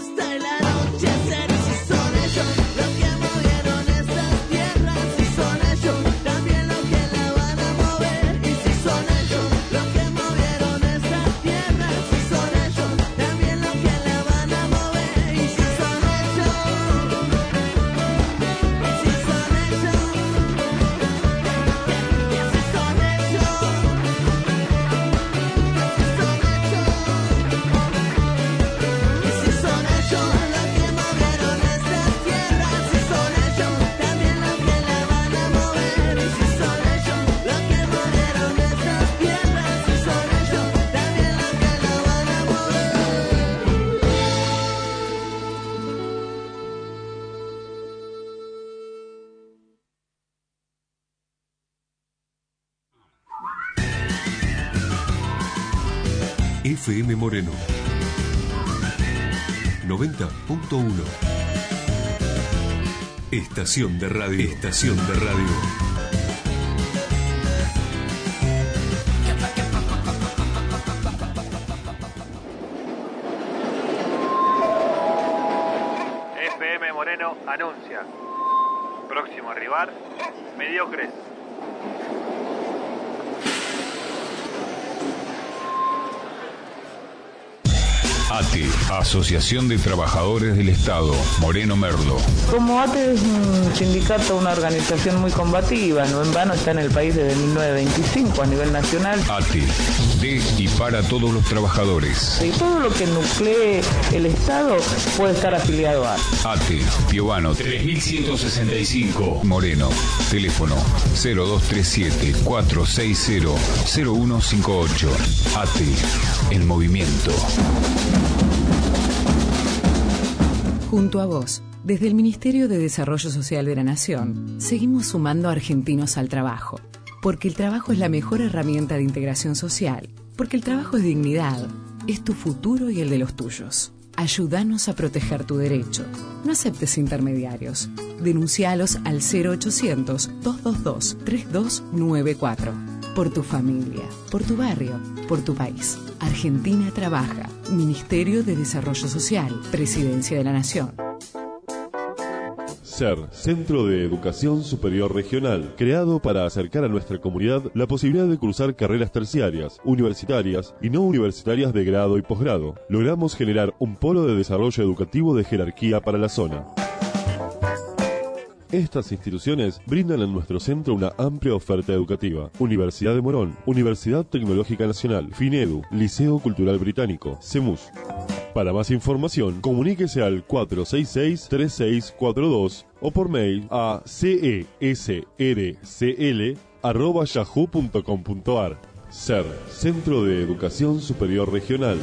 Hasta el anochecer, si son ellos los que movieron estas tierras, si son ellos F M Moreno noventa punto uno. Estación de radio. Estación de radio. F M Moreno anuncia. Próximo rival, Mediocres. A T E, Asociación de Trabajadores del Estado, Moreno Merlo. Como A T E es un sindicato, una organización muy combativa, no en vano está en el país desde mil novecientos veinticinco a nivel nacional. A T E, de y para todos los trabajadores. Y todo lo que nuclee el Estado puede estar afiliado a A T E, Piovano tres mil ciento sesenta y cinco, Moreno. Teléfono cero dos tres siete, cuatro seis cero, cero uno cinco ocho. A T E, el movimiento. Junto a vos, desde el Ministerio de Desarrollo Social de la Nación, seguimos sumando argentinos al trabajo, porque el trabajo es la mejor herramienta de integración social, porque el trabajo es dignidad, es tu futuro y el de los tuyos. Ayúdanos a proteger tu derecho. No aceptes intermediarios. Denuncialos al cero ochocientos, doscientos veintidós, treinta y dos noventa y cuatro. Por tu familia, por tu barrio, por tu país. Argentina trabaja. Ministerio de Desarrollo Social. Presidencia de la Nación. C E R, Centro de Educación Superior Regional, creado para acercar a nuestra comunidad la posibilidad de cursar carreras terciarias, universitarias y no universitarias de grado y posgrado. Logramos generar un polo de desarrollo educativo de jerarquía para la zona. Estas instituciones brindan en nuestro centro una amplia oferta educativa. Universidad de Morón, Universidad Tecnológica Nacional, FINEDU, Liceo Cultural Británico, CEMUS. Para más información, comuníquese al cuatro seis seis, tres seis cuatro dos o por mail a cesrcl arroba yahoo punto com punto ar. C E R, Centro de Educación Superior Regional.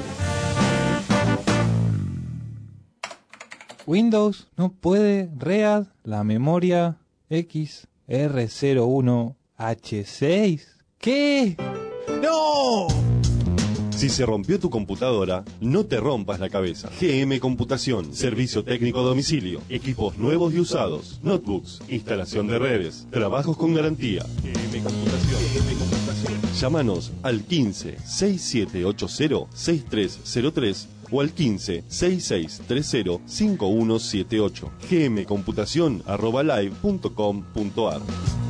Windows no puede read la memoria X R cero uno H seis. ¿Qué? ¡No! Si se rompió tu computadora, no te rompas la cabeza. G M Computación, servicio técnico a domicilio, equipos nuevos y usados, notebooks, instalación de redes, trabajos con garantía. G M Computación. G M Computación. Llámanos al quince, sesenta y siete ochenta, sesenta y tres cero tres o al quince, sesenta y seis treinta, cincuenta y uno setenta y ocho. gmcomputación arroba live punto com punto ar.